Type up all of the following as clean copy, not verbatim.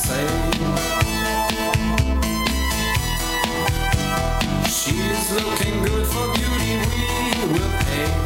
say. She's looking good for beauty, we will pay.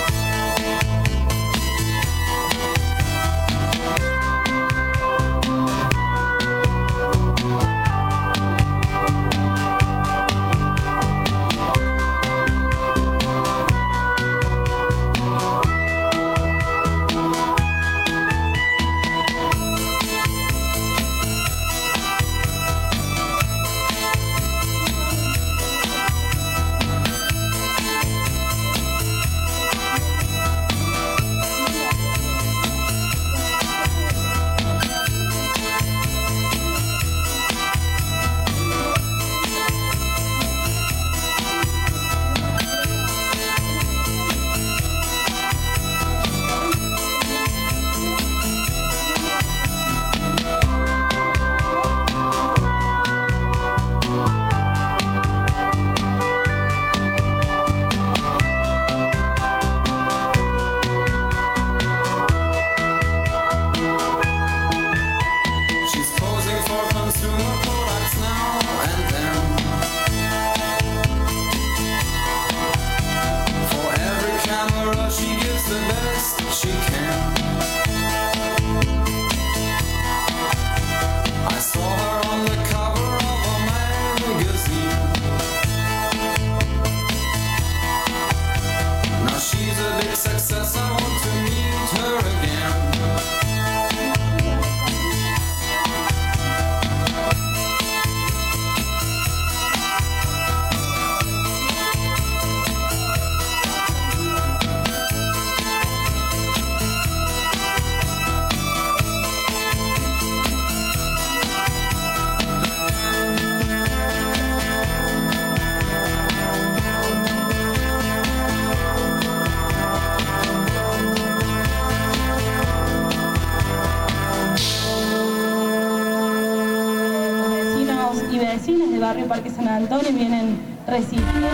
Barrio Parque San Antonio vienen resistiendo.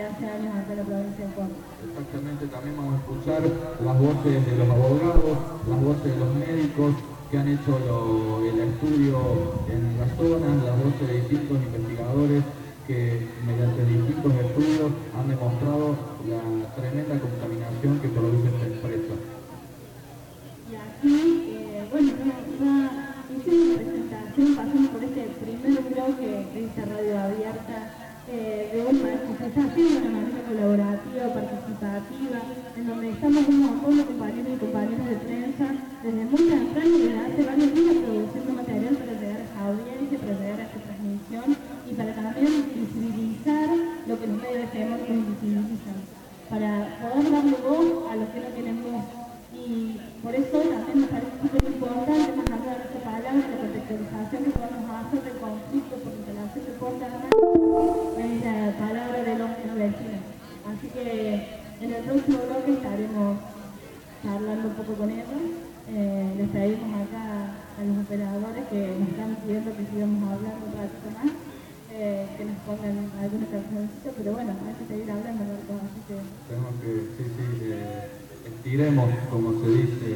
hace años acá en la provincia de Córdoba. Exactamente, también vamos a escuchar las voces de los abogados, las voces de los médicos que han hecho el estudio en la zona, las voces de distintos investigadores que mediante distintos estudios han demostrado la tremenda contaminación que produce esta empresa. Y aquí, bueno, hicimos una presentación, pasamos por este primer bloque de esta radio abierta, de una manifestación, una manera colaborativa, participativa, en donde estamos un montón de compañeros y compañeras de prensa, desde muy temprano, desde hace varios días, produciendo material para llegar a esta audiencia, para llegar a esta transmisión y para también visibilizar lo que los medios hegemónicos invisibilizan, para poder darle voz a los que no tienen voz. Y por eso también me parece súper importante, más allá de esta palabra, la contextualización que podemos hacer del conflicto por instalación de Puerta Armada, es la palabra del hombre y los vecinos. Así que en el próximo bloque estaremos charlando un poco con ellos. Les pedimos acá a los operadores que nos están pidiendo que sigamos hablando un ratito más, que nos pongan alguna cancioncita, pero bueno, hay que seguir hablando, ¿no? Así que... Tenemos que, estiremos, como se dice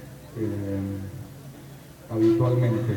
habitualmente.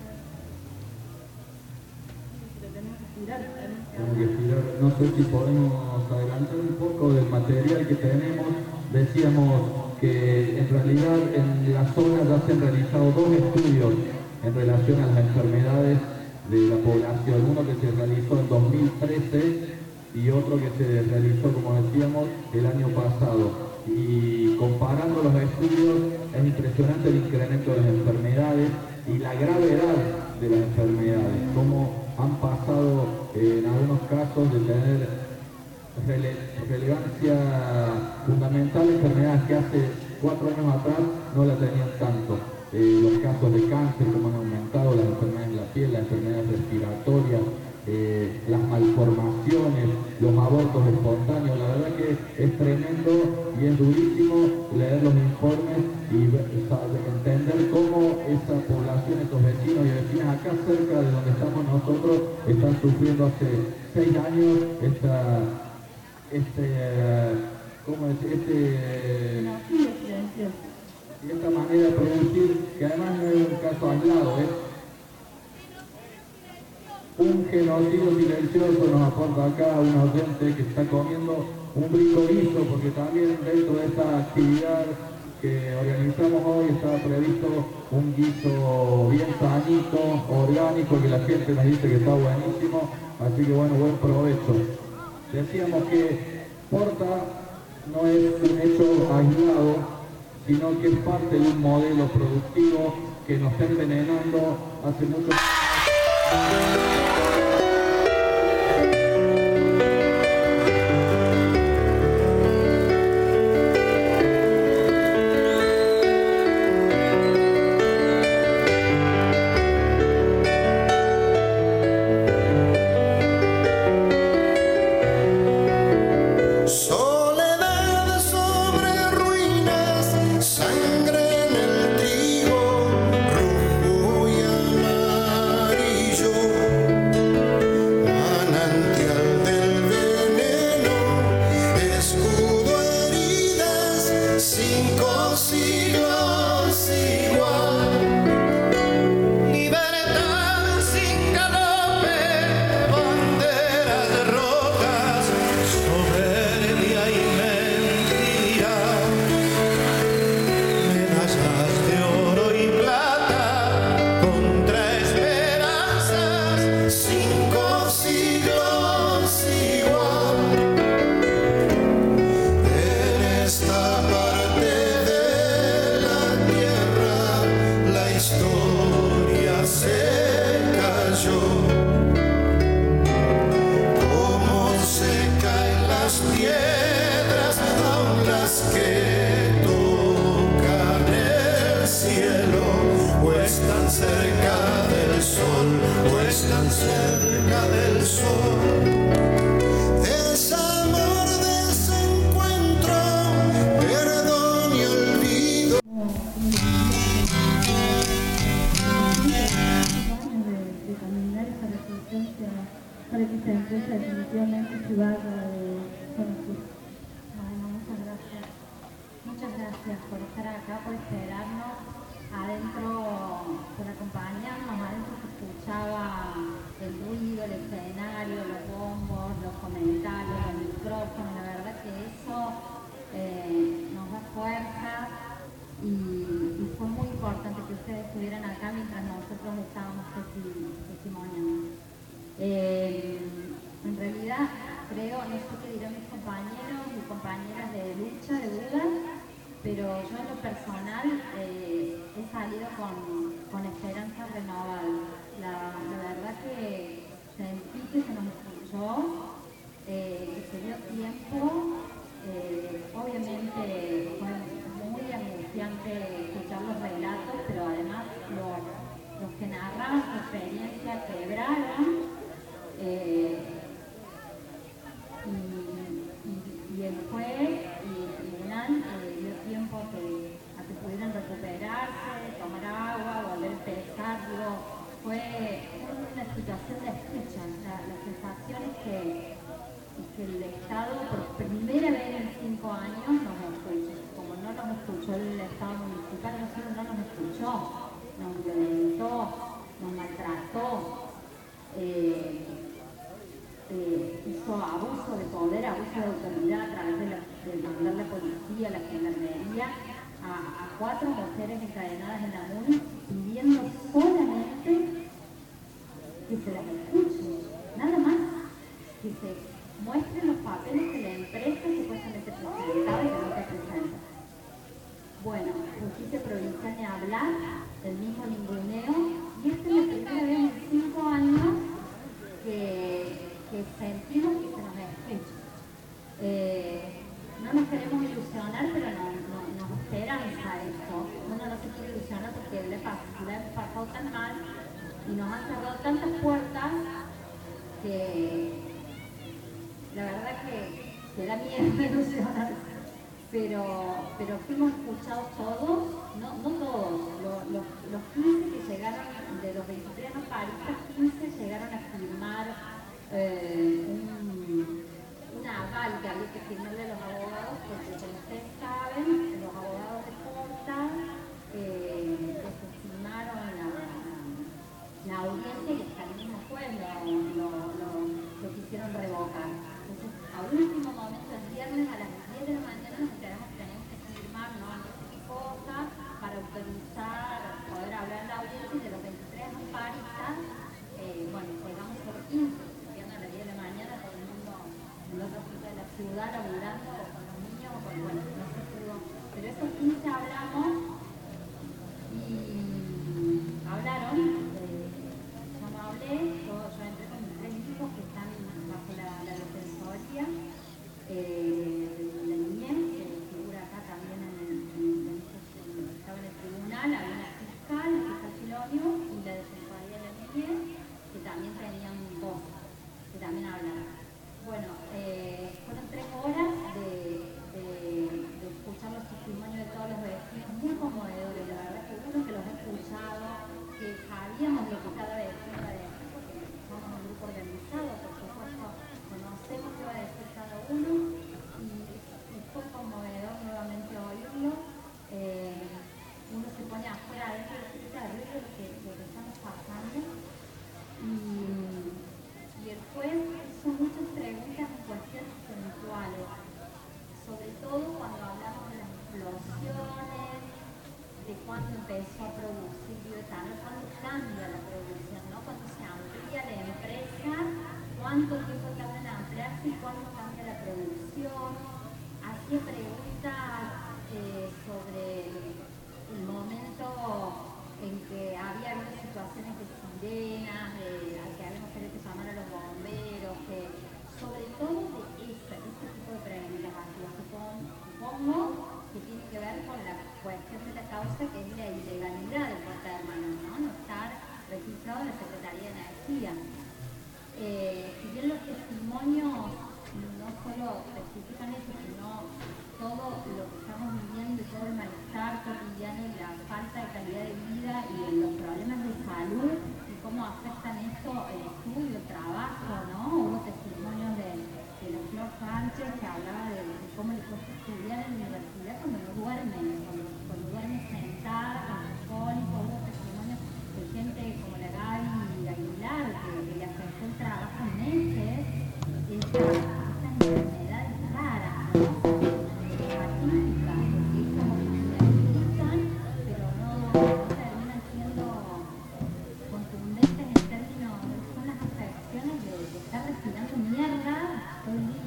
Tenemos que estirar. No sé si podemos adelantar un poco del material que tenemos. Decíamos que en realidad en la zona ya se han realizado dos estudios en relación a las enfermedades de la población. Uno que se realizó en 2013 y otro que se realizó, como decíamos, el año pasado. Y comparando los estudios es impresionante el incremento de las enfermedades y la gravedad de las enfermedades, cómo han pasado en algunos casos de tener relevancia fundamental enfermedades que hace 4 años atrás no la tenían tanto. Los casos de cáncer, como han aumentado, las enfermedades de la piel, las enfermedades respiratorias, las malformaciones, los abortos espontáneos. La verdad que es tremendo y es durísimo leer los informes y entender cómo esa población, estos vecinos y vecinas acá cerca de donde estamos nosotros, están sufriendo hace 6 años esta manera de producir, que además no es un caso aislado, es un genocidio silencioso. Nos aporta acá un oyente que está comiendo un rico guiso, porque también dentro de esta actividad que organizamos hoy estaba previsto un guiso bien sanito, orgánico, que la gente nos dice que está buenísimo, así que bueno, buen provecho. Decíamos que Porta no es un hecho aislado, sino que es parte de un modelo productivo que nos está envenenando hace mucho tiempo. Soledad sobre ruinas, sangre en el trigo, rojo y amarillo. creo, no sé qué dirán mis compañeros y compañeras de lucha, de Buda, pero yo en lo personal he salido con esperanza renovada. La verdad que sentí que se nos escuchó, que se dio tiempo. Obviamente fue muy angustiante escuchar los relatos, pero además los que narraban su experiencia quebraron. Y el juez y el tribunal dio tiempo a que pudieran recuperarse, tomar agua, volver a empezar. Fue una situación de escucha. La sensación es que el Estado por primera vez en 5 años nos escucha. Como no nos escuchó el Estado municipal, nosotros no nos escuchó, nos violentó, nos maltrató. Hizo abuso de poder, abuso de autoridad a través de mandar la policía, la gendarmería, a 4 mujeres encadenadas en la MUNI, pidiendo solamente que se las escuche, nada más, que se muestren los papeles que la empresa supuestamente presentaba y que nunca presenta. Bueno, justicia provincial ni hablar, el mismo ninguneo, y esta es la primera vez en 5 años que sentimos que se nos escucha. No nos queremos ilusionar, pero nos esperanza esto. Uno no se quiere ilusionar porque le ha pasado tan mal y nos han cerrado tantas puertas que la verdad que da miedo ilusionarse. Pero fuimos escuchados todos, no todos, los 15 que llegaron, de los 23 amparistas, 15 llegaron a firmar una aval que había que firmarle a los abogados, porque como ustedes saben, los abogados de Porta desestimaron la audiencia y hasta el mismo juez lo quisieron revocar. Entonces, a último momento, el viernes a las 10 de la mañana nos enteramos que teníamos que firmar no sé qué cosa para autorizar, poder hablar en la audiencia, y de los 23 amparistas, bueno, llegamos por 15. En la otra punta de la ciudad, laburando o con los niños o con, bueno, no sé, pero esos 15 hablamos y hablaron, yo no hablé, yo entré con mis 3 hijos que están bajo la defensoría de la niñez, que figura acá también estaba en el tribunal, había una fiscal, el fiscal Filonio, y la defensoría de la niñez, que también tenían voz, que también hablaron. Bueno, fueron 3 horas de escuchar los testimonios de todos los vecinos, muy conmovedores, la verdad que uno que los ha escuchado, que sabíamos lo que cada vecino iba a decir, porque somos un grupo organizado, por supuesto, conocemos qué va a decir cada uno, y fue conmovedor nuevamente oírlo. Uno se pone afuera adentro de este terrible lo que estamos pasando, y el juez hizo muchas preguntas en cuestiones puntuales, sobre todo cuando hablamos de las explosiones, de cuándo empezó a producir bioetanol, cuándo cambia la producción, ¿no? Cuándo se amplía la empresa, cuánto tiempo tarda en ampliarse y cuándo cambia la producción. Hacía preguntas sobre el momento en que había algunas situaciones de sirenas, que habíamos tenido que llamar a los bomberos, que sobre todo de este tipo de preguntas, supongo que tiene que ver con la cuestión de la causa, que es la ilegalidad del Puerta de Hermanos, ¿no? No estar registrado en la Secretaría de Energía. Si bien los testimonios no solo especifican eso, sino todo lo que estamos viviendo, todo el malestar cotidiano y la falta de calidad de vida y los problemas de salud y cómo afectan esto el estudio, el trabajo, ¿no? Hubo testimonios de la Flor Sánchez que hablaba de cómo le cuesta estudiar en la universidad cuando no duerme, cuando duerme sentada, con sus cólicos. Hubo testimonios de gente como la Gaby Aguilar, que le afectó el trabajo en meses, estas enfermedades raras, ¿no? Atípicas, porque es como que se necesitan, pero no terminan siendo contundentes en términos, son las afecciones de estar respirando mierda todo el día.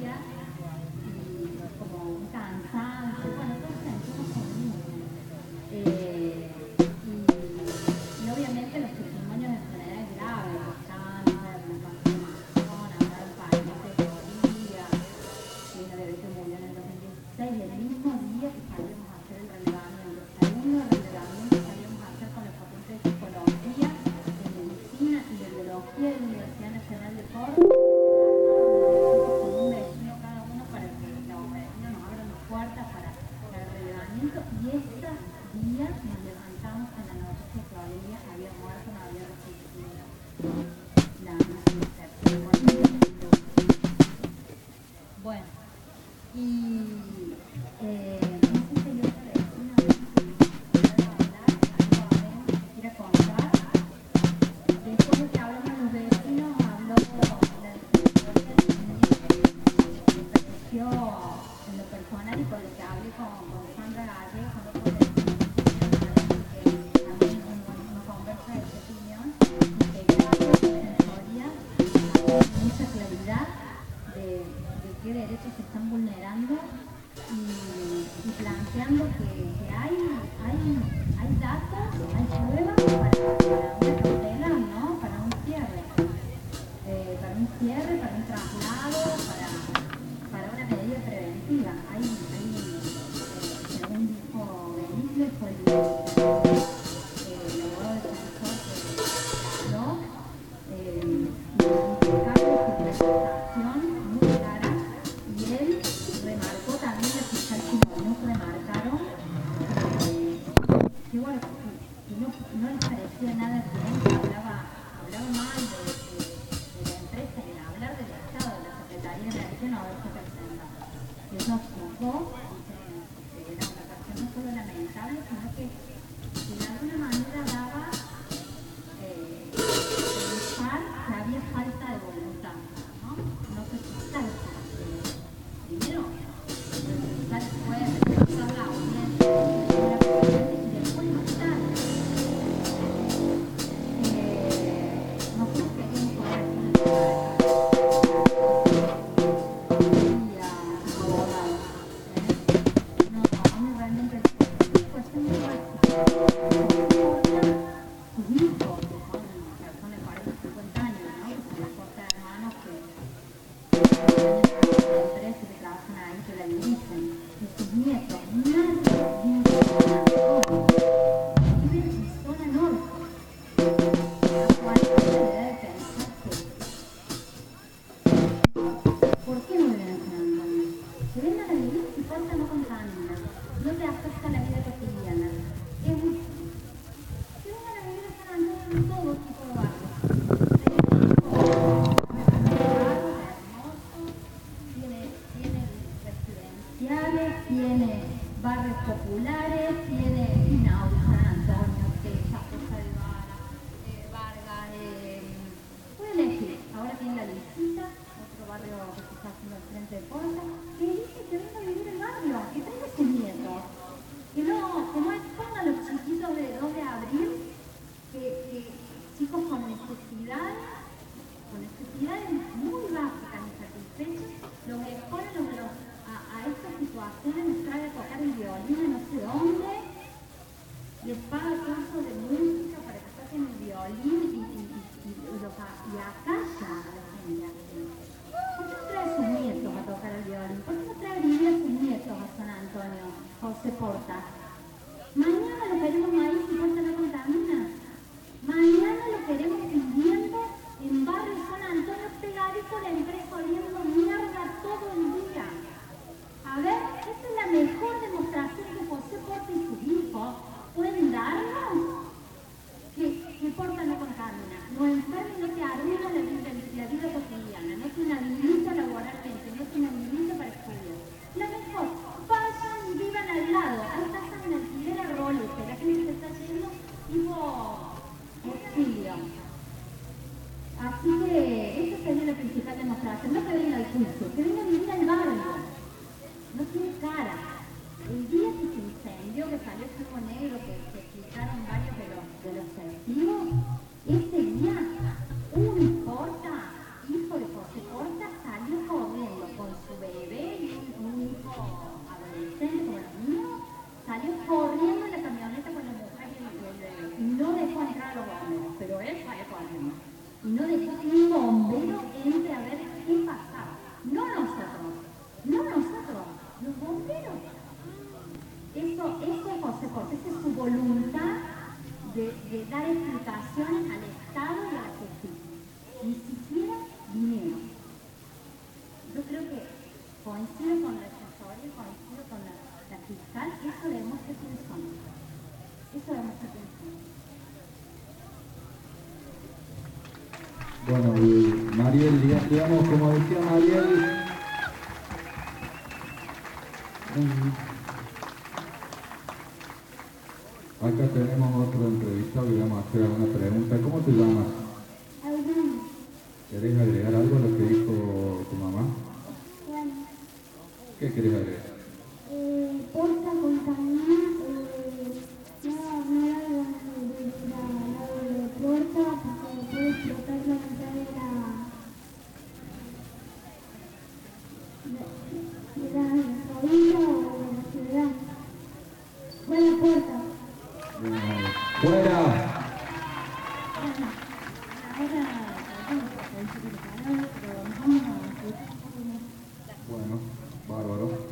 estos días nos levantamos en la noticia que Olivia había muerto, no había resistido la intercepción. Bueno, y no sé si hay otra vecina que quiera hablar, algo hablemos, que quiera contar. Después de que hablamos de los vecinos, habló la historia de mi me pareció en lo personal y por lo que hablé con Sandra Gallego, con otros vecinos que también una conversa de su opinión, y que gracias a la historia hay mucha claridad de qué derechos se están vulnerando y planteando que hay datos, hay pruebas para una cautela, ¿no? Para un cierre, para un traslado, para una medida preventiva. Según dijo Benítez, fue el abogado defensor que habló, impecable su presentación, muy clara, y él remarcó también, la fiscal Simoniuk remarcaron que bueno, que no les parecía nada bien, que hablaba mal de la empresa y hablar del Estado, de la Secretaría de Energía no haberse presentado. Eso juzgó, que era una cuestión no solo lamentable, sino que de alguna manera daba pensar que había falta de voluntad, ¿no? No sé si tal. Primero, tal fue repasar la audiencia y después más tarde. Nosotros queríamos poder a mí realmente es cuestión muy básica. Sus hijos, que son personas de 40 o 50 años, ¿no? Que son las cosas de hermanos que que trabajan ahí, que la dirigen, y sus nietos, nadie vive en zona norte, la cual se debe pensar que, ¿por qué no viven en San Antonio? Que vengan a vivir si Porta no contamina, no te afecta la vida cotidiana. Es muy que vengan a vivir en San Antonio en todo tipo de barrios. Tiene residenciales, tiene barrios populares, tiene Inaud, San Antonio, Teja, Poza de Vara, Vargas, puede elegir. Ahora tiene La Lisita, otro barrio que se está haciendo al frente de Porta, que dice que venga a vivir el barrio, que traiga sus nietos, que no exponga a los chiquitos de 2 de abril, que chicos con necesidades muy básicas y satisfechos, los exponen a estas situaciones, les trae a tocar el violín en no sé dónde, les paga cursos de música para que toquen el violín y acalla a la gente. ¿Por qué no trae a sus nietos a tocar el violín? ¿Por qué no trae a vivir a sus nietos a San Antonio, José Porta? Mañana lo queremos ahí si Porta no contamina. Mañana lo queremos viviendo en barrio San Antonio pegadito a la empresa oliendo mierda todo el día. A ver, esta es la mejor demostración que José Porta y sus hijos pueden darnos. Que Porta no contamina, no enferma y no te arruina la vida cotidiana, no te inhabilita laboralmente, no te inhabilita para estudiar. La mejor, vayan y vivan al lado. Ahí están en alquiler a rolete, la gente se está yendo tipo exilio. Así que esa sería la principal demostración, no que venga al juicio, que venga a vivir al barrio. No tiene cara. El día que se incendió, que salió fuego negro, que explicaron varios de los testigos, ese día un Porta, hijo de José Porta, salió corriendo con su bebé y un hijo adolescente como los míos, salió corriendo en la camioneta con la mujer y el bebé. Y no dejó entrar a los bomberos, pero él salió corriendo. Y no dejó que un bombero entre a ver qué pasaba. No nosotros, los bomberos. Eso es José Porta, esa es su voluntad de dar explicaciones al Estado y a la justicia. Ni siquiera dinero. Yo creo que coincido con la defensoría, coincido con la fiscal, eso demuestra quiénes somos. Eso demuestra quiénes somos. Bueno, y Mariel, digamos, como decía Mariel, acá tenemos otro entrevistado y le vamos a hacer alguna pregunta. ¿Cómo te llamas? Abraham. ¿Querés agregar algo a lo que dijo tu mamá? Bueno, ¿Qué querés agregar? porta compañía, no era de puerta porque puede explotar la mitad de la familia o de la ciudad. Buena puerta. ¡Fuera! Bueno, bárbaro.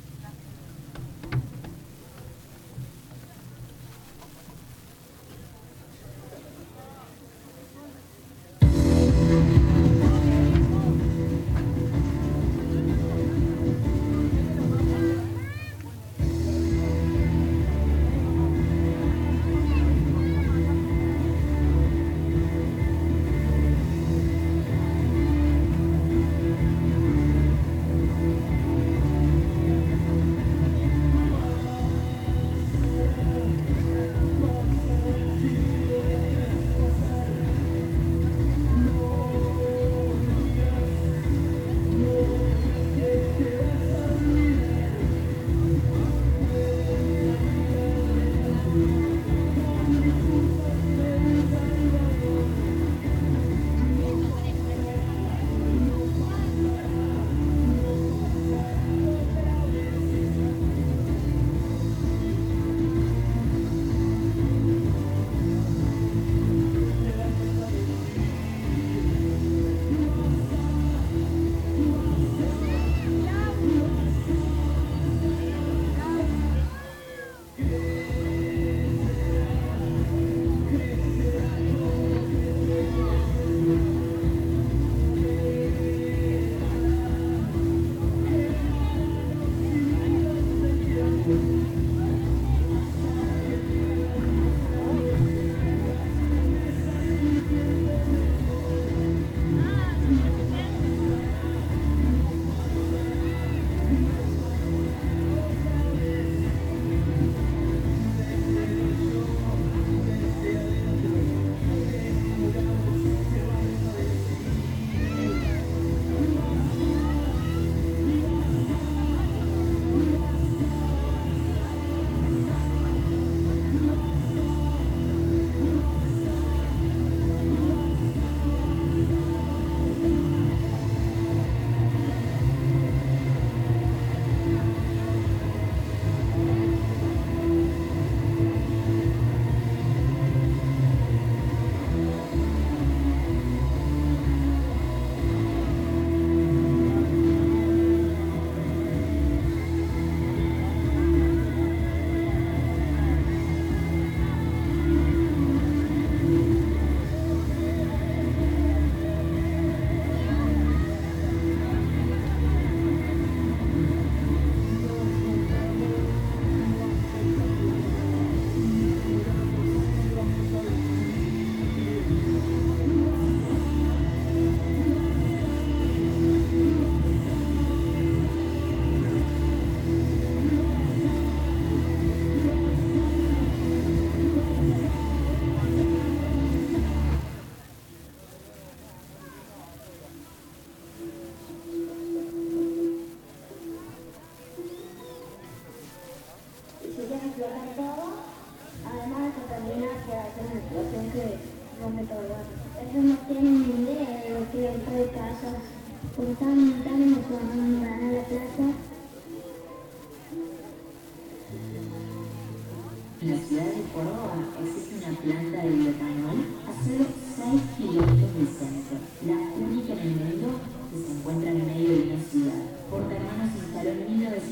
En la ciudad de Córdoba existe una planta de bioetanol a solo 6 kilómetros del centro, la única en el mundo que se encuentra en medio de una ciudad. Portahermanos se instaló en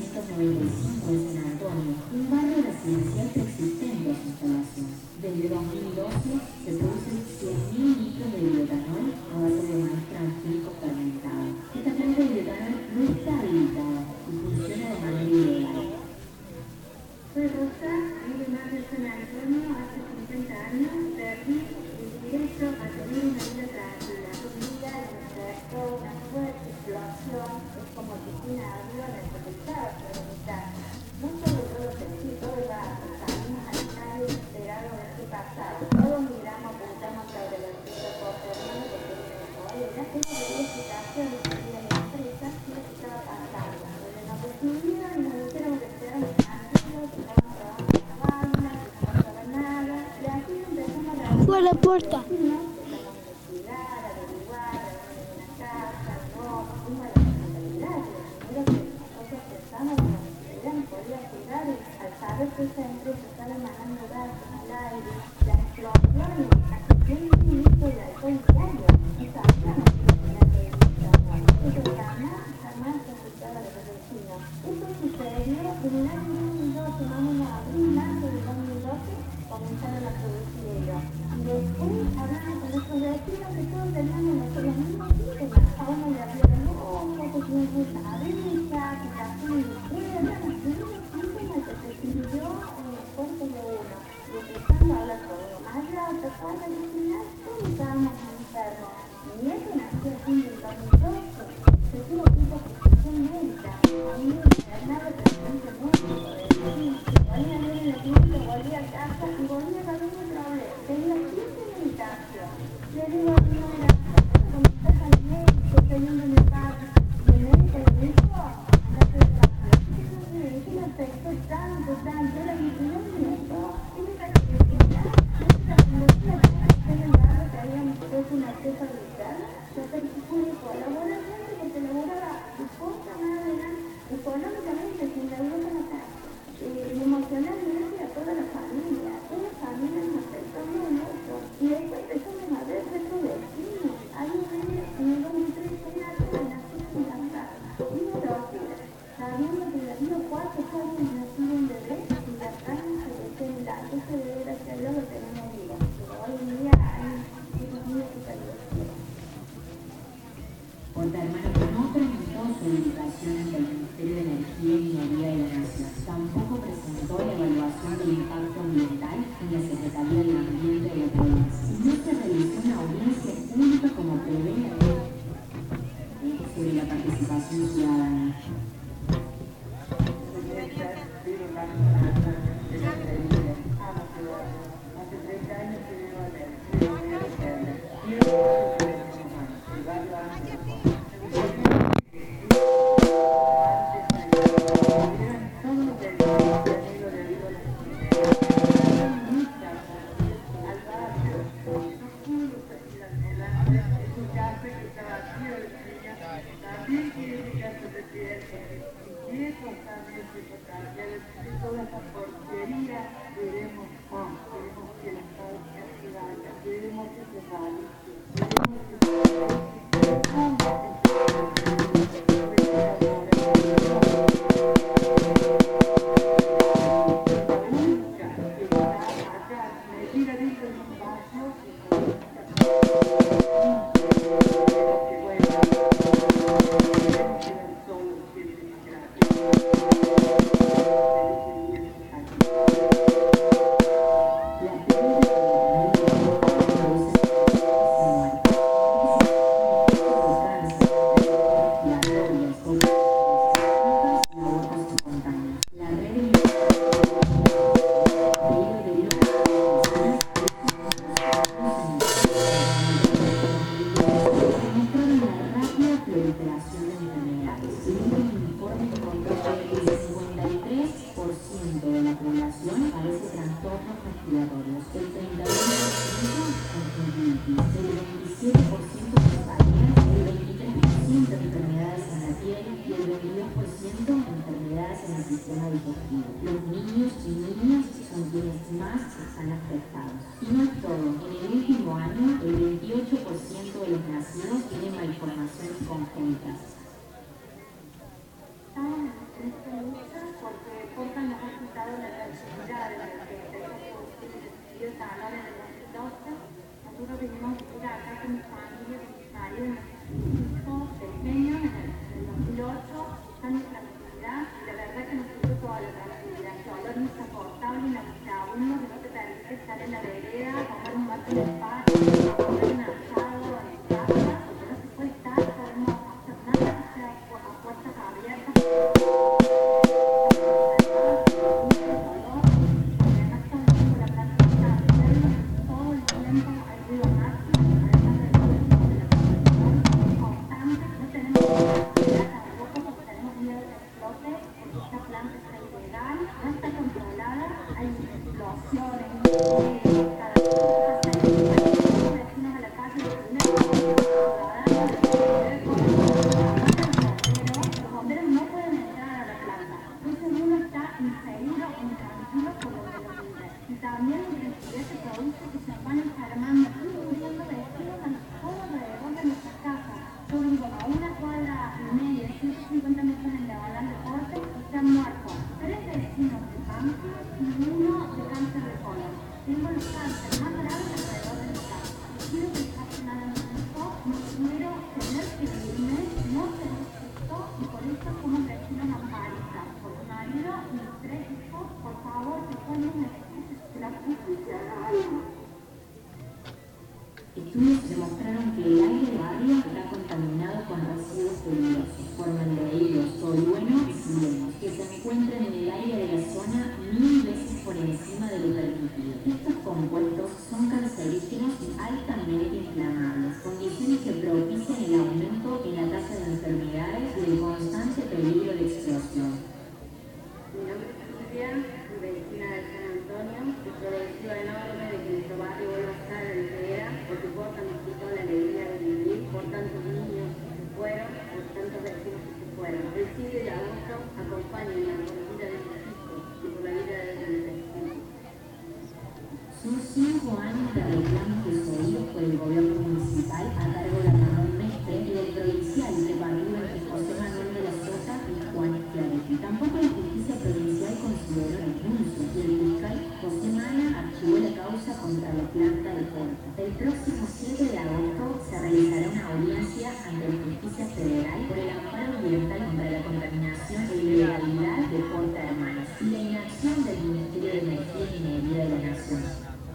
1995 en San Antonio, un barrio residencial preexistente a su instalación. Desde 2012 se producen 100.000 litros de bioetanol a base de maíz transgénico fermentado. Esta planta de bioetanol no está habilitada y funciona de manera ilegal. vida y nos dijeron que quedáramos tranquilos, que estaban trabajando en la vaina, que no pasaba nada. Y así empezamos a Fue a la puerta. Esta empresa está emanando gases al aire, la explosión y hasta 100 litros de alcohol diario. No sabíamos que tenía que evitarlo. Eso jamás se afectaba a los vecinos. Esto sucedió en el año 2012, más o menos abril, marzo del 2012, comenzaron a producir ellos. Y después hablamos con nuestros vecinos que todos teníamos los mismos síntomas. A uno le abrió el ojo, que tiene mucha abrisa, que casi eran los mismos síntomas que se sintió en el cuerpo de uno. Y empezando a hablar con uno más rato, con la vecindad, todos estábamos enfermos. Y eso nació así en el 2012. Se tuvo que ir a prescripción médica. A mí me internaba el tratamiento médico. Volvía a ver en la clínica, volvía a casa y volvía a ver otra vez. Tenía 15 meditación. Le digo a mi mamá, como estás al médico, teniendo mi padre, y el médico le dijo, andate de rápido. Eso me afectó tanto, era mi primer nieto. Y me parece que esa tecnología que en el barrio que habíamos puesto una cepa vital, yo pude colaborar porque laboraba de poca manera, económicamente, sin deuda con la casa. Emocionalmente a toda la familia nos afectó muy mucho. Y después empezamos a ver nuestros vecinos. Hay un niño en el 2013 una nació en la casa. Y una locura. Sabiendo que le dio 4 años nacido un bebé y la carne se descenda. Ese bebé, gracias a Dios, lo tenemos vivo. Pero hoy en día hay esos niños que fallecieron. Portahermano no presentó su dedicación ante el Ministerio de Energía y Minería de la Nación. Tampoco presentó la evaluación del impacto ambiental en la Secretaría del Ambiente de la provincia. No se realizó una audiencia pública como prevé la ley sobre la participación ciudadana. Hace 30 años que vivo en toda esa porquería queremos que la causa se vaya, queremos que se vaya, queremos que nosotros venimos acá con mi familia, con mi marido, mis hijos pequeños, en el 2008, está nuestra actividad y la verdad que nos sirve toda la tranquilidad. Ese olor insoportable, nauseabundo, que no te permite estar en la vereda, comer un vaso de paz, comer un asado en casa, porque no se puede estar, no podemos hacer nada, o sea, a puertas abiertas. esta planta está ilegal, no está controlada, hay explosiones, cada cosa pasa, hay vecinos a la calle, los bomberos no pueden entrar a la planta, entonces uno está inseguro, intranquilo por lo que lo vive. Y también la intensidad se produce que se van enfermando, muriendo vecinos todo alrededor de nuestras casas. Yo vivo a una cuadra y media, 150 metros en Diagonal Deporte, están muertos 3 vecinos de cáncer y 1 de cáncer de colon. Tengo los cánceres más graves alrededor de mi casa. Quiero que pase nada más esto, no quiero tener que irme, no se esto, y por eso como vecinos amparistas, por mi marido y mis 3 hijos, por favor, que alguien me escuche, que la justicia haga algo. Estudios demostraron que el aire del barrio está contaminado con residuos peligrosos, formaldehídos, tolueno y xileno, que se encuentran en el aire de la zona 1000 veces por encima de lo permitido. Estos compuestos son cancerígenos y altamente inflamables, condiciones que propician el aumento en la tasa de enfermedades y el constante peligro de explosión. Mi nombre es Silvia, vecina de San Antonio, y por el deseo enorme de que nuestro barrio vuelva a estar en el que era, porque Porta nos quitó la alegría de vivir, por tantos niños que se fueron, por tantos vecinos que se fueron. El 7 de agosto acompañen la vida de sus hijos y por la vida de los vecinos. Son 5 años de reclamos desoídos por el gobierno municipal a cargo de Ramón Mestre y del provincial repartido entre José Manuel de la Sota y Juan Schiaretti. Tampoco la justicia provincial consideró el recurso y el fiscal José Mana archivó la causa contra la planta de Porta. El próximo 7 de agosto se realizará una audiencia ante la Justicia Federal por el amparo ambiental contra la contaminación e ilegalidad de Porta Hermanos y la inacción del Ministerio de Energía y Minería de la Nación.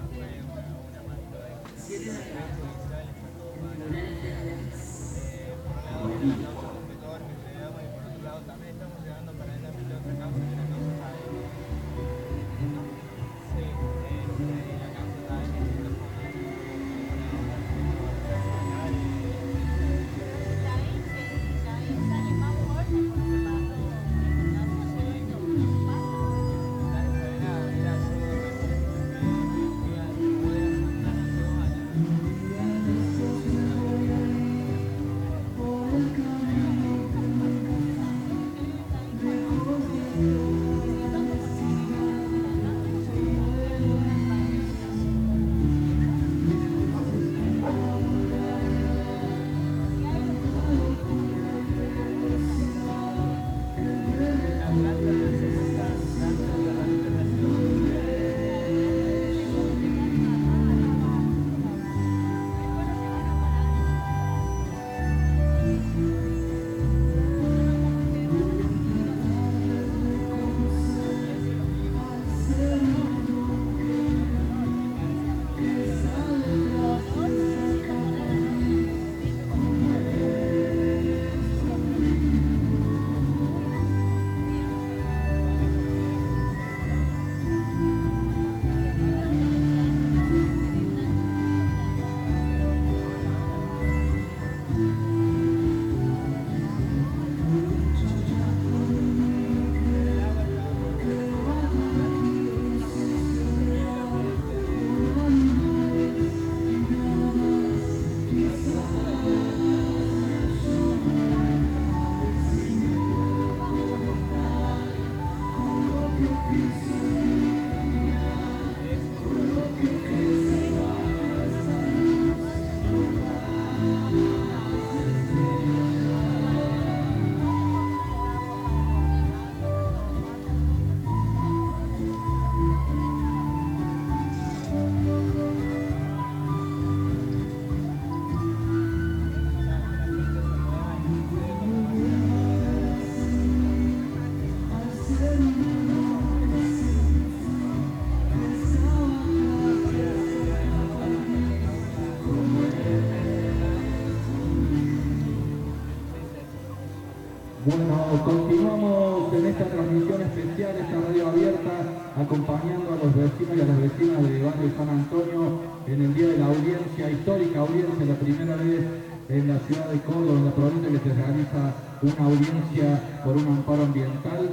Bueno, continuamos en esta transmisión especial, esta radio abierta, acompañando a los vecinos y a las vecinas del barrio San Antonio en el día de la audiencia, histórica audiencia, la primera vez en la ciudad de Córdoba, en la provincia, que se realiza una audiencia por un amparo ambiental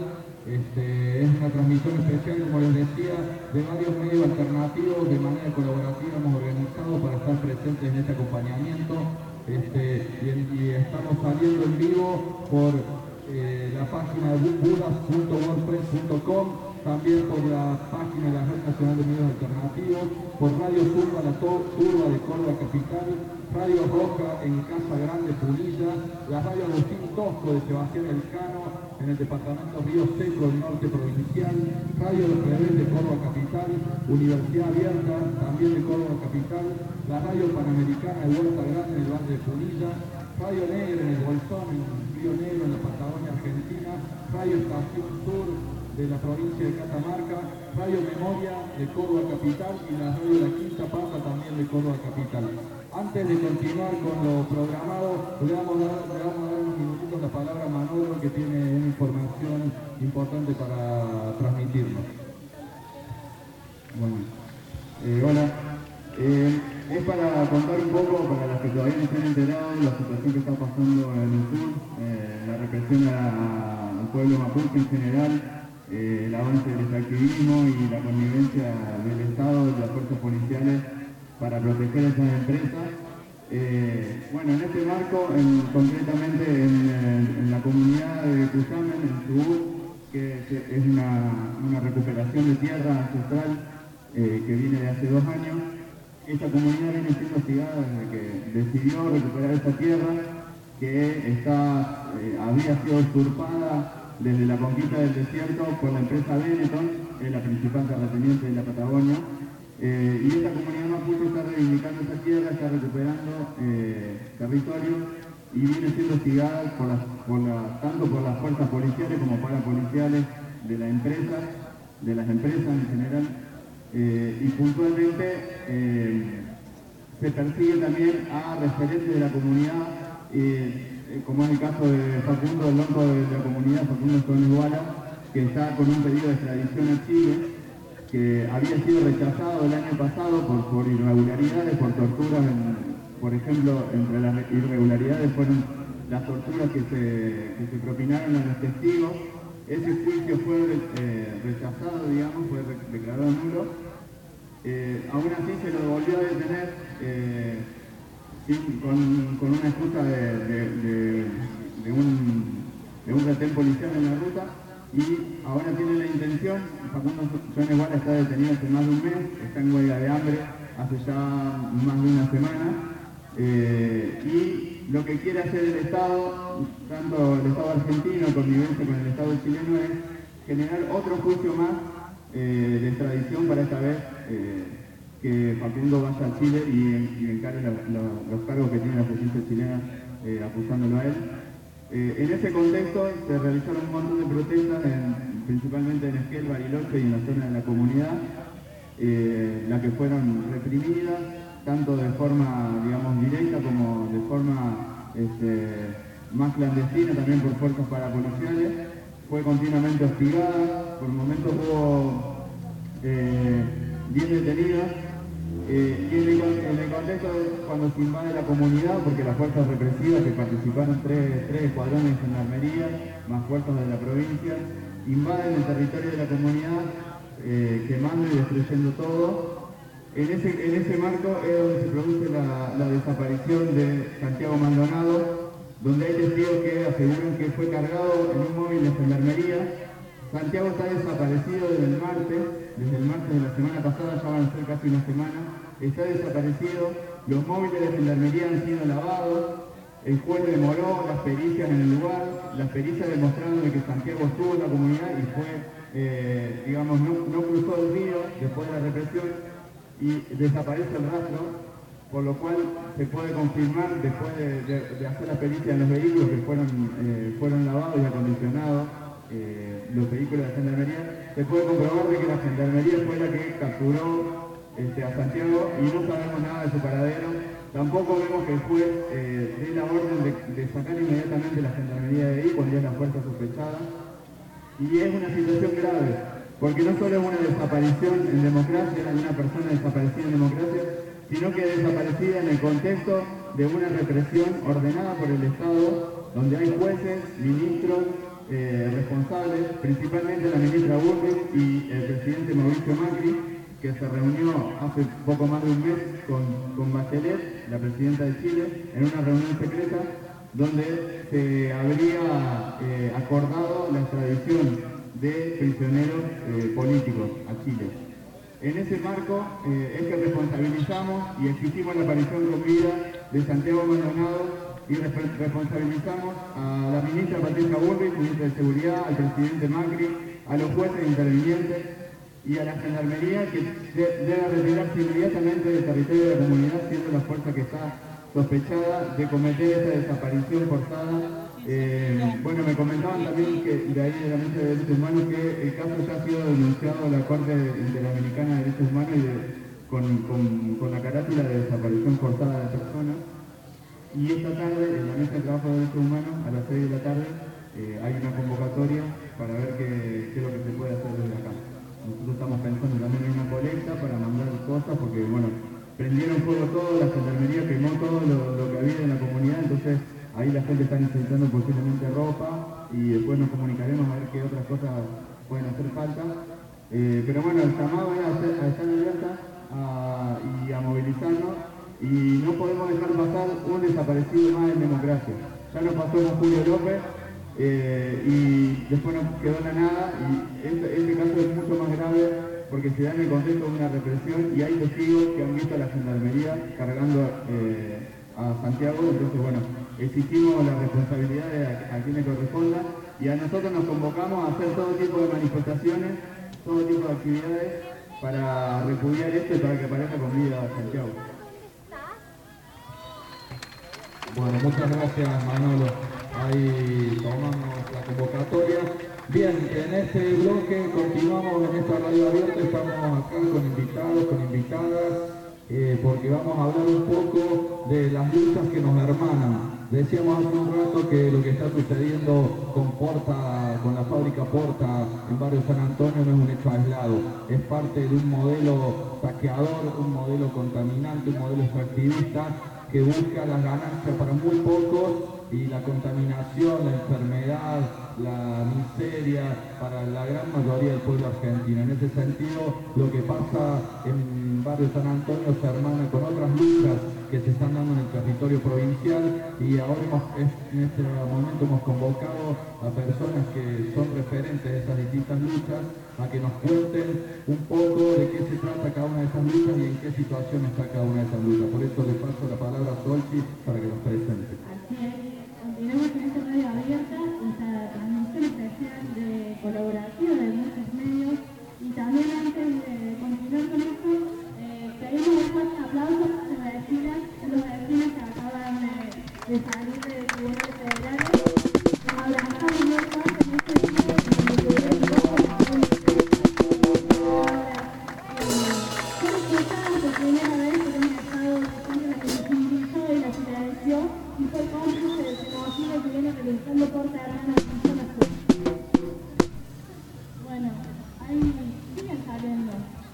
Es una transmisión especial, como les decía, de varios medios alternativos. De manera colaborativa hemos organizado para estar presentes en este acompañamiento. Y estamos saliendo en vivo por la página de budas.wordpress.com, también por la página de la Red Nacional de Medios Alternativos, por Radio Zumba, la Turba de Córdoba Capital, Radio Roja en Casa Grande, Punilla, la Radio Agustín Tosco de Sebastián Elcano en el departamento Río Seco del Norte Provincial, Radio Los Rebeldes de Córdoba Capital, Universidad Abierta también de Córdoba Capital, la Radio Panamericana de Huerta Grande en el barrio de Punilla, Radio Negra en el Bolsón, en Río Negro, en la Patagonia Argentina, Radio Estación Sur de la provincia de Catamarca, Radio Memoria de Córdoba Capital y la Radio La Quinta Pata también de Córdoba Capital. Antes de continuar con lo programado, le vamos a dar unos minutitos la palabra a Manolo, que tiene una información importante para transmitirnos. Bueno, hola. Es para contar un poco, para los que todavía no se han enterado, la situación que está pasando en el sur, la represión al pueblo mapuche en general, el avance del extractivismo y la connivencia del Estado, de las fuerzas policiales, para proteger a esas empresas. Bueno, en este marco, concretamente en la comunidad de Cuyamen, en Chubut, que es una recuperación de tierra ancestral que viene de hace 2 años, esta comunidad viene siendo hostigada desde que decidió recuperar esta tierra que había sido usurpada desde la conquista del desierto por la empresa Benetton, es la principal terrateniente de la Patagonia, y esta comunidad mapuche está reivindicando esa tierra, está recuperando territorio y viene siendo hostigada tanto por las fuerzas policiales como parapoliciales de las empresas en general, y puntualmente se persigue también a referentes de la comunidad, como es el caso de Facundo, el lonco de la comunidad, Facundo Iguala, que está con un pedido de extradición a Chile, que había sido rechazado el año pasado por irregularidades, por torturas, por ejemplo, entre las irregularidades fueron las torturas que se propinaron a los testigos. Ese juicio fue rechazado, digamos, fue declarado nulo. Aún así se lo volvió a detener con una excusa de un retén policial en la ruta, y ahora tiene la intención. Facundo Iguala está detenido hace más de un mes, está en huelga de hambre hace ya más de una semana, y lo que quiere hacer el Estado, tanto el Estado argentino en connivencia con el Estado chileno, es generar otro juicio más de extradición para esta vez que Facundo vaya a Chile y encare los cargos que tiene la justicia chilena acusándolo a él. En ese contexto se realizaron un montón de protestas, principalmente en Esquel, Bariloche y en la zona de la comunidad, las que fueron reprimidas, tanto de forma, digamos, directa como de forma más clandestina, también por fuerzas parapoliciales. Fue continuamente hostigada, por momentos hubo 10 detenidas, y en el contexto de cuando se invade la comunidad, porque las fuerzas represivas, que participaron 3 escuadrones de gendarmería, más fuerzas de la provincia, invaden el territorio de la comunidad, quemando y destruyendo todo. En ese marco es donde se produce la desaparición de Santiago Maldonado, donde hay testigos que aseguran que fue cargado en un móvil de gendarmería. Santiago está desaparecido desde el martes de la semana pasada, ya van a ser casi una semana, está desaparecido, los móviles de gendarmería han sido lavados, el juez demoró las pericias en el lugar, las pericias demostraron de que Santiago estuvo en la comunidad y fue, digamos, no cruzó el río después de la represión y desaparece el rastro, por lo cual se puede confirmar, después de hacer la pericia en los vehículos que fueron lavados y acondicionados, los vehículos de gendarmería, se puede comprobar de que la gendarmería fue la que capturó a Santiago y no sabemos nada de su paradero. Tampoco vemos que el juez dé la orden de sacar inmediatamente la gendarmería de ahí cuando es la fuerza sospechada. Y es una situación grave, porque no solo es una desaparición en democracia, de una persona desaparecida en democracia, sino que desaparecida en el contexto de una represión ordenada por el Estado, donde hay jueces, ministros responsables, principalmente la ministra Bullrich y el presidente Mauricio Macri, que se reunió hace poco más de un mes con Bachelet, la presidenta de Chile, en una reunión secreta donde se habría acordado la extradición de prisioneros políticos a Chile. En ese marco es que responsabilizamos y exigimos la aparición con vida de Santiago Maldonado y responsabilizamos a la ministra Patricia Bullrich, ministra de Seguridad, al presidente Macri, a los jueces intervinientes y a la Gendarmería, que debe retirarse inmediatamente del territorio de la comunidad, siendo la fuerza que está sospechada de cometer esta desaparición forzada. Bueno, me comentaban también que de ahí de la Mesa de Derechos Humanos que el caso ya ha sido denunciado a la Corte Interamericana de Derechos Humanos y con la carátula de desaparición forzada de personas. Y esta tarde, en la Mesa de Trabajo de Derechos Humanos, a las 6 de la tarde, hay una convocatoria para ver qué es lo que se puede hacer desde acá. Nosotros estamos pensando también en una colecta para mandar cosas, porque bueno, prendieron fuego todo, la Gendarmería quemó todo lo que había en la comunidad, entonces ahí la gente está necesitando posiblemente ropa y después nos comunicaremos a ver qué otras cosas pueden hacer falta. Pero bueno, el llamado es a estar alerta y a movilizarnos. Y no podemos dejar pasar un desaparecido más en democracia. Ya nos pasó con Julio López y después no quedó la nada, y este caso es mucho más grave porque se da en el contexto de una represión y hay testigos que han visto a la Gendarmería cargando a Santiago. Entonces bueno, exigimos la responsabilidad a quienes corresponda y a nosotros nos convocamos a hacer todo tipo de manifestaciones, todo tipo de actividades para repudiar esto y para que aparezca con vida Santiago. Bueno, muchas gracias Manolo. Ahí tomamos la convocatoria. Bien, en este bloque continuamos en esta radio abierta, estamos acá con invitados, con invitadas, porque vamos a hablar un poco de las luchas que nos hermanan. Decíamos hace un rato que lo que está sucediendo con la fábrica Porta en barrio San Antonio no es un hecho aislado, es parte de un modelo saqueador, un modelo contaminante, un modelo extractivista que busca las ganancias para muy pocos y la contaminación, la enfermedad, la miseria para la gran mayoría del pueblo argentino. En ese sentido, lo que pasa en barrio San Antonio se hermana con otras luchas que se están dando en el territorio provincial y ahora en este momento hemos convocado a personas que son referentes de esas distintas luchas a que nos cuenten un poco de qué se trata cada una de esas luchas y en qué situación está cada una de esas luchas. Por eso le paso la palabra a Solchi para que nos presente. Así es, continuamos en esta radio abierta, esta transmisión especial de colaboración de muchos medios y también antes de continuar con esto, pedimos un fuerte aplauso a los vecinos que acaban de salir de tribunales federales. Nos abrazamos muy fuerte en este día donde tuvieron todos los por primera vez que hemos estado diciendo la que nos invitó y la silenció y fue cómplice del genocidio que viene realizando Porta Hermana en zona sur. Bueno, ahí siguen saliendo.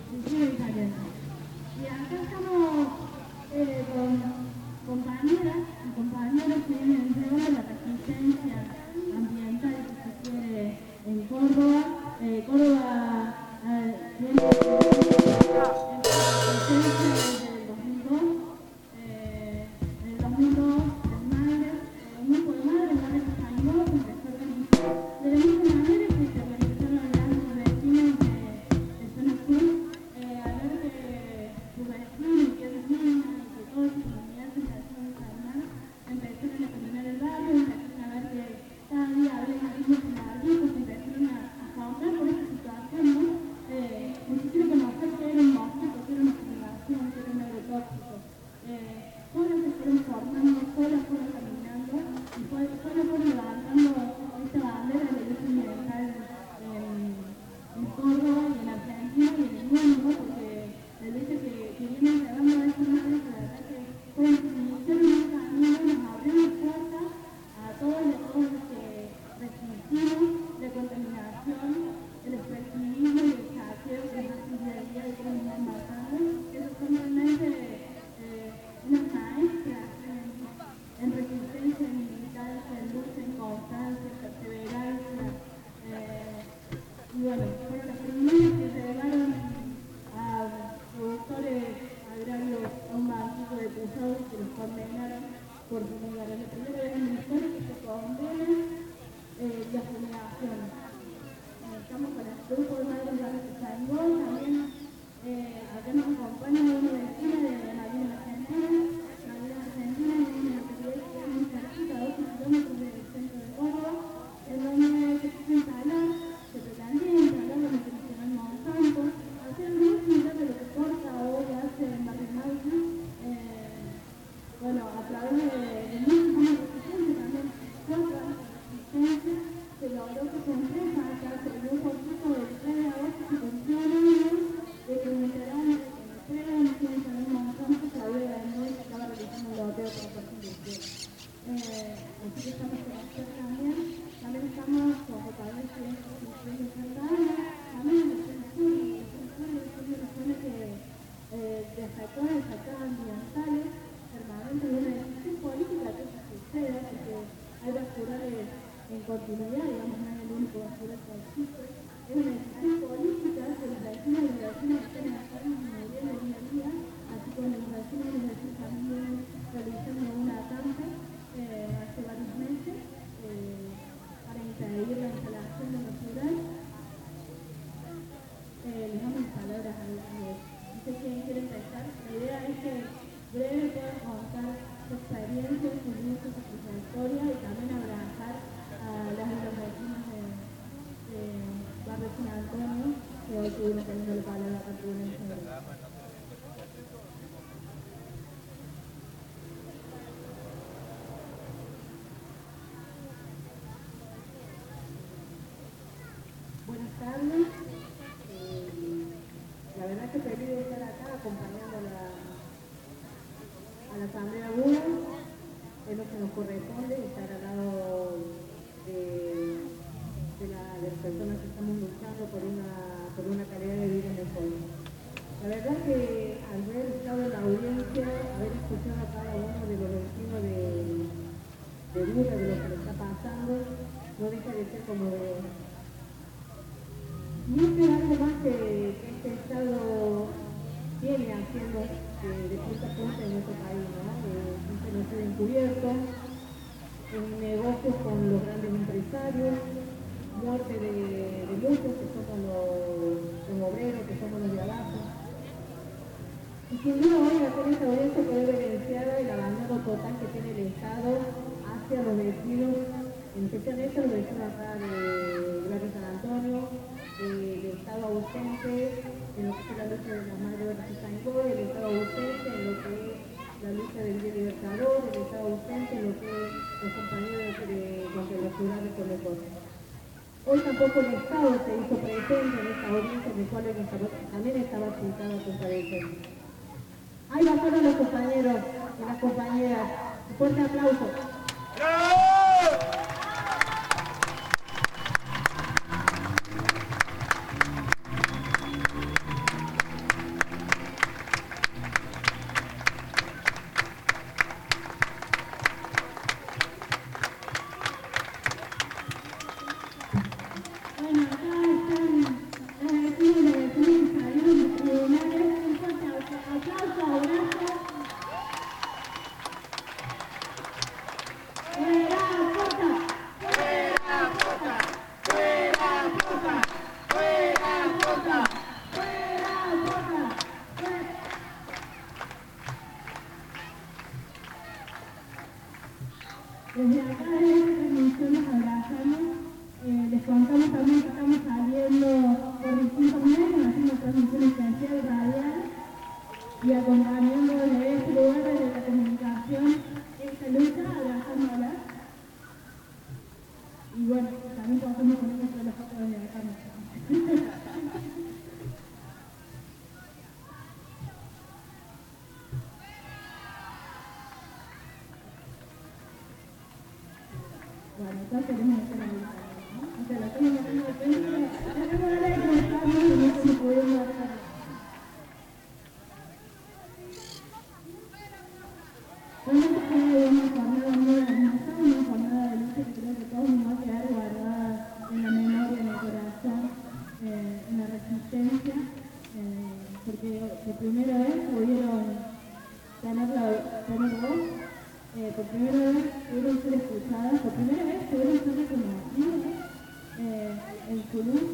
Y acá estamos con compañeras y compañeros que vienen entregando la resistencia ambiental que se quiere en Córdoba. Córdoba tiene desde el 2002. En el 2002, un grupo de madres, Madres Españolas, empezó a organizar de la misma manera que se organizaron los vecinos de zona sur, a ver que sus vecinos, que las niñas y que todas sus comunidades empezaron a enfermar, empezaron a caminar el barrio, empezaron a ver que cada día había más niños en la vida, empezaron a ahondar por esta situación, ¿no? Muchísimas bueno, fueron las primeras que llevaron a productores agrarios a un banquillo de pesados que los condenaron por fumigar. Es la primera vez en la historia que se condena la fumigación. Estamos con el grupo de Madres Barrios de Changó, también acá nos acompaña una vecina de Malvinas Argentina. Malvinas Argentina es una localidad que queda muy cerquita, a 8 kilómetros del centro de Córdoba, en donde se quiso instalar, se pretendía instalar la multinacional Monsanto, hacer muy similar de lo que Corta hoy hace en Barrio Mausi, bueno, a través de muchos años de resistencia también, 4 años de resistencia, se logró que su empresa acá se dio un poquito del 3 de agosto que cumplió un año de que me enteraron de que el pre de la multinacional Monsanto se había ganado y se estaba realizando un loteo por parte industrial. Así que estamos con usted también estamos con Rotables de Santa Ana, también en el sur es una zona que de factores ambientales permanentes de una decisión política que se suceda, porque hay basurales en continuidad, digamos, no es el único basural que existe. Es una decisión política que los vecinos y las vecinas están en la forma de morir el día a día, así como los vecinos y los vecinos también realizando una acampa hace varios meses para impedir la instalación de basural. Les damos las palabras a los no sé quién quiere empezar. La idea es que breve pueda contar su experiencia, su lucha, su trayectoria y también abrazar a las y los vecinos de Barrio San Antonio, que hoy tuvimos teniendo la palabra para tu Buenas tardes. La verdad que feliz de estar acá acompañando a la Asamblea Buda. Es lo que nos corresponde, estar al lado de las personas que estamos luchando por una calidad de vida mejor. La verdad que al haber estado en la audiencia, haber escuchado a cada uno de los vecinos de Buda, de lo que le está pasando, no deja de ser como de... Y esto es algo más que este Estado viene haciendo de punta a punta en nuestro país, ¿no? Un genocidio encubierto, en negocios con los grandes empresarios, muerte de muchos que somos los obreros, que somos los de abajo. Y sin duda hoy hacer esta audiencia puede evidenciar el abandono total que tiene el Estado hacia los vecinos, en especialmente los vecinos acá de Barrio San Antonio, el Estado ausente en lo que es la lucha de las madres de Changó, el Estado ausente en lo que es la lucha del Día Libertador, el Estado ausente en lo que es los compañeros de los ciudadanos con el voto. Hoy tampoco el Estado se hizo presente en esta audiencia, en el cual también estaba citado a comparecer. Ahí bajaron los compañeros y las compañeras. Un fuerte aplauso. Desde acá de esta transmisión nos abrazamos, les contamos también que estamos saliendo por distintos medios, haciendo transmisión especial radial y acompañando desde este lugar de la comunicación esta lucha, abrazándola. Y bueno, también podemos poner nuestra la foto desde acá. Bueno, todos queremos hacer la lucha, ¿no? O sea, la tenemos que hacer de frente, tenemos la ley de Estado y no se podemos hacer. Realmente fue una jornada muy hermosa, una jornada de lucha que creo que todos nos va a quedar guardada en la memoria, en el corazón,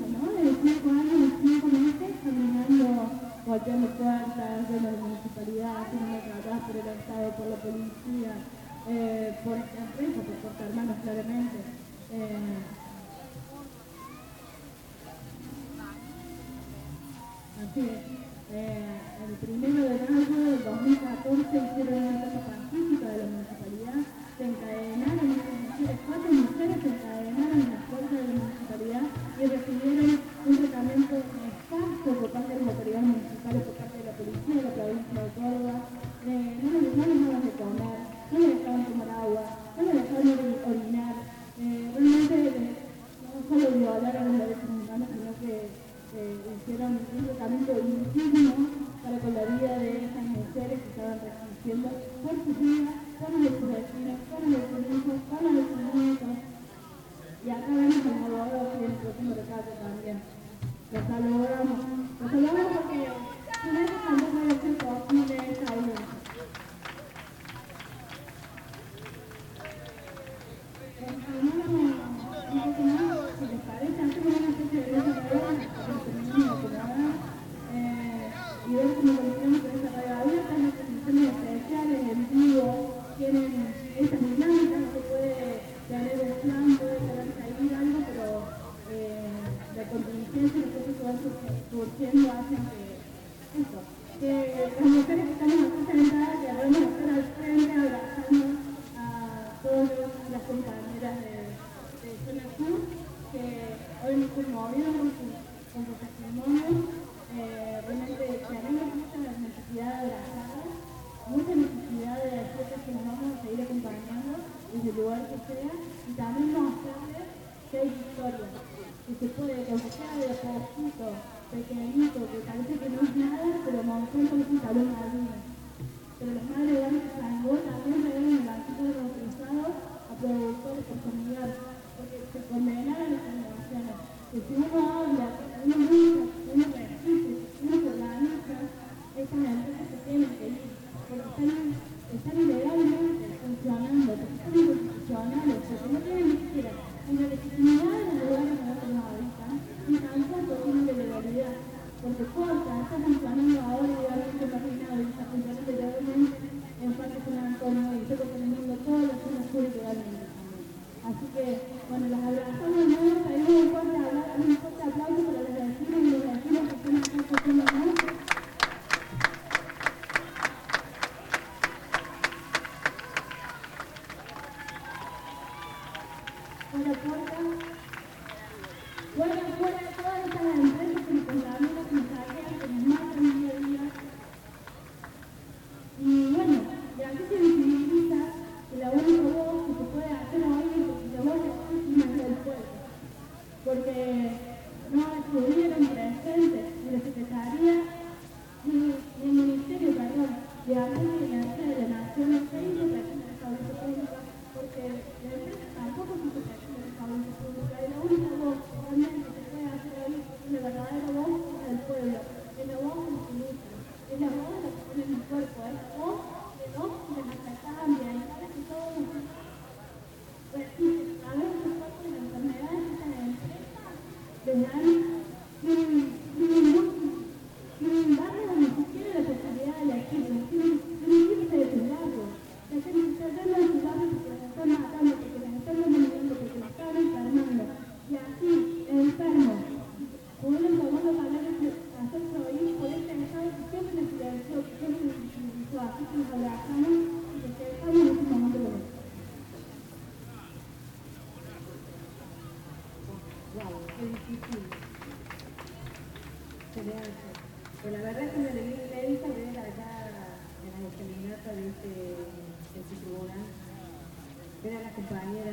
¿no? De 5 años y 5 meses caminando, golpeando puertas de la municipalidad, siendo tratadas por el Estado, por la policía, por esta empresa, por Portahermanos claramente. Así es. El 1 de mayo del 2014 hicieron una cosa pacífica de la municipalidad, se encadenaron estas mujeres, 4 mujeres se encadenaron en las puertas de la municipalidad y recibieron un tratamiento nefasto por parte de las autoridades municipales, por parte de la policía de la provincia de Córdoba. No les daban de comer, no les dejaban tomar agua, no les dejaban orinar. Realmente no solo violaron los derechos humanos, sino que hicieron un tratamiento indigno para con la vida de esas mujeres que estaban resistiendo por sus vidas, por los de sus vecinos, por los de sus hijos, por los de sus nietos. Y acá vemos a los abogados que el próximo retrato también. Los saludamos porque sin eso tampoco debe ser posible esta audiencia. Si les parece, hacemos una especie de grasa redonda para que terminemos de acomodar y ver cómo conocemos con esta radio abierta, las presentaciones especiales, en vivo, tienen estas dinámicas, no se puede tener un plan, puede querer seguir algo, pero la contingencia y los cosas que van surgiendo hacen que las mujeres que estamos aquí sentadas queremos estar al frente abrazando a todas las compañeras de Zona Sur que hoy nos conmovieron con sus testimonios. Realmente tenemos mucha necesidad de abrazarlas, mucha necesidad de decirles que nos vamos a seguir acompañando desde el lugar que sea y también mostrarles que hay historia, que se puede, que aunque sea de poquito, pequeñito, que parece que no es nada, pero mostrando que es un talón marino. Pero las madres de Barrio Sangó también le deben el artículo de los cruzados a productores por familiar, porque se condenaron las generaciones. Que si uno habla, uno lucha, uno resiste, uno se organiza, estas empresas se tienen que ir, porque están ilegalmente funcionando, porque están inconstitucionales, porque no tienen ni siquiera ni la legitimidad de los lugares en los que nos habitan, ni tampoco tienen de legalidad, porque Porta está funcionando ahora legalmente marginado y está funcionando legalmente en Parque San Antonio y está contaminando toda la zona sur legalmente también. Así que, bueno, las abrazamos de nuevo, pedimos un fuerte aplauso para los vecinos y los vecinos que están acá escuchándonos. Fuera todas estas empresas que nos contaminan, que nos saquean, que nos matan día a día. Y bueno, de aquí se visibiliza que la única voz que se puede hacer hoy es la voz del pueblo. Porque no estuvieron presentes ni la Secretaría, ni el Ministerio, perdón, de Hacienda y Energía de la Nación, no se hizo presente en esta audiencia pública, porque la empresa tampoco se hizo presente en esta audiencia pública. Y la única voz realmente que se puede hacer hoy es la verdadera voz del pueblo, es la voz de los que luchan, es la voz de los que ponen el cuerpo, es la voz de los que las afectadas ambientales que todos nosotros resisten. Sabemos los cuerpos de las enfermedades que estas empresas les dan tienen barrios donde ni siquiera la posibilidad de elegir, tienen irse de sus barrios. La gente se está yendo de sus barrios porque las están matando, porque las están dominando, porque las están enfermando. Y así, enfermos, podemos tomar la palabra que hacerse oír por este Estado que siempre nos silenció, que siempre nos visibilizó. Así que nos abrazamos y que dejamos en este momento de hoy. Wow, qué difícil se le hace. Pues la verdad es que me alegría inédita ver acá en la escalinata de este tribunal, ver a las compañeras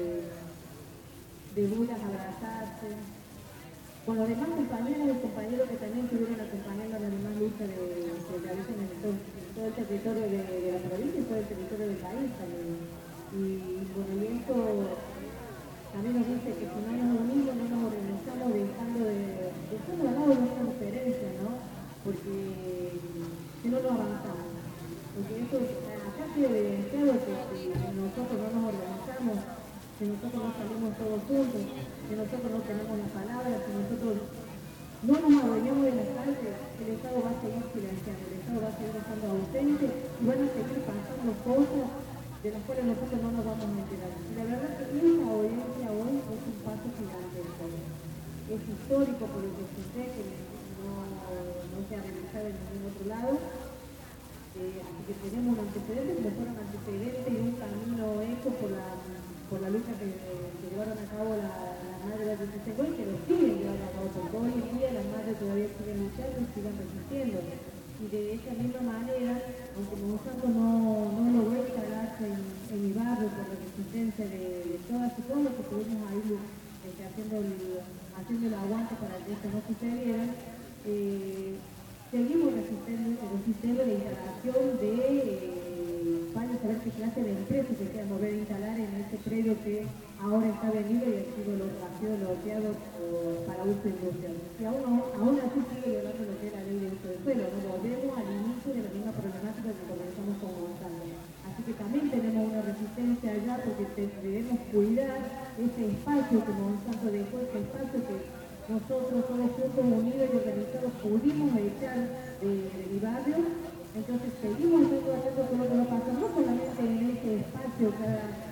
de Budas abrazarse, con los demás compañeras y compañeros que también estuvieron acompañando a la demás lucha que realizan en todo el territorio de la provincia y todo el territorio del país también. Y bueno, y esto también nos dice que si no nos unimos, no nos organizamos dejando a lado nuestras diferencias, ¿no? Porque si no, no avanzamos. Porque esto acá queda evidenciado que si nosotros no nos organizamos, si nosotros no salimos todos juntos, si nosotros no tenemos las palabras, si nosotros no nos adueñamos de la calle, el Estado va a seguir silenciando, el Estado va a seguir estando ausente y van a seguir pasando cosas de las cuales nosotros no nos vamos a enterar. Y la verdad que esta audiencia hoy es un paso gigantesco. Es histórico por lo que escuché, que no se ha realizado en ningún otro lado. Así que tenemos un antecedente, que fueron antecedentes y un camino hecho por la lucha que llevaron a cabo las madres de Chichegó y que lo siguen llevando a cabo, porque hoy en día las madres todavía siguen luchando y siguen resistiendo. Y de esa misma manera, aunque Monsanto no logró instalarse en mi barrio por la resistencia de todas y todos los que estuvimos ahí haciendo el aguante para que esto no sucediera, seguimos resistiendo la instalación de vaya a saber qué clase de empresa se quiera volver a instalar en este predio que ahora está vendido y ha sido bloqueado para uso industrial. Y aún así sigue violando lo que es la ley de uso del suelo. Nos volvemos al inicio de la misma problemática que comenzamos con Monsanto. Así que también tenemos una resistencia allá porque debemos cuidar ese espacio que Monsanto dejó, ese espacio que nosotros todos juntos, unidos y organizados pudimos echar de mi barrio. Entonces seguimos haciendo todo lo que va a pasar, no solamente en ese espacio que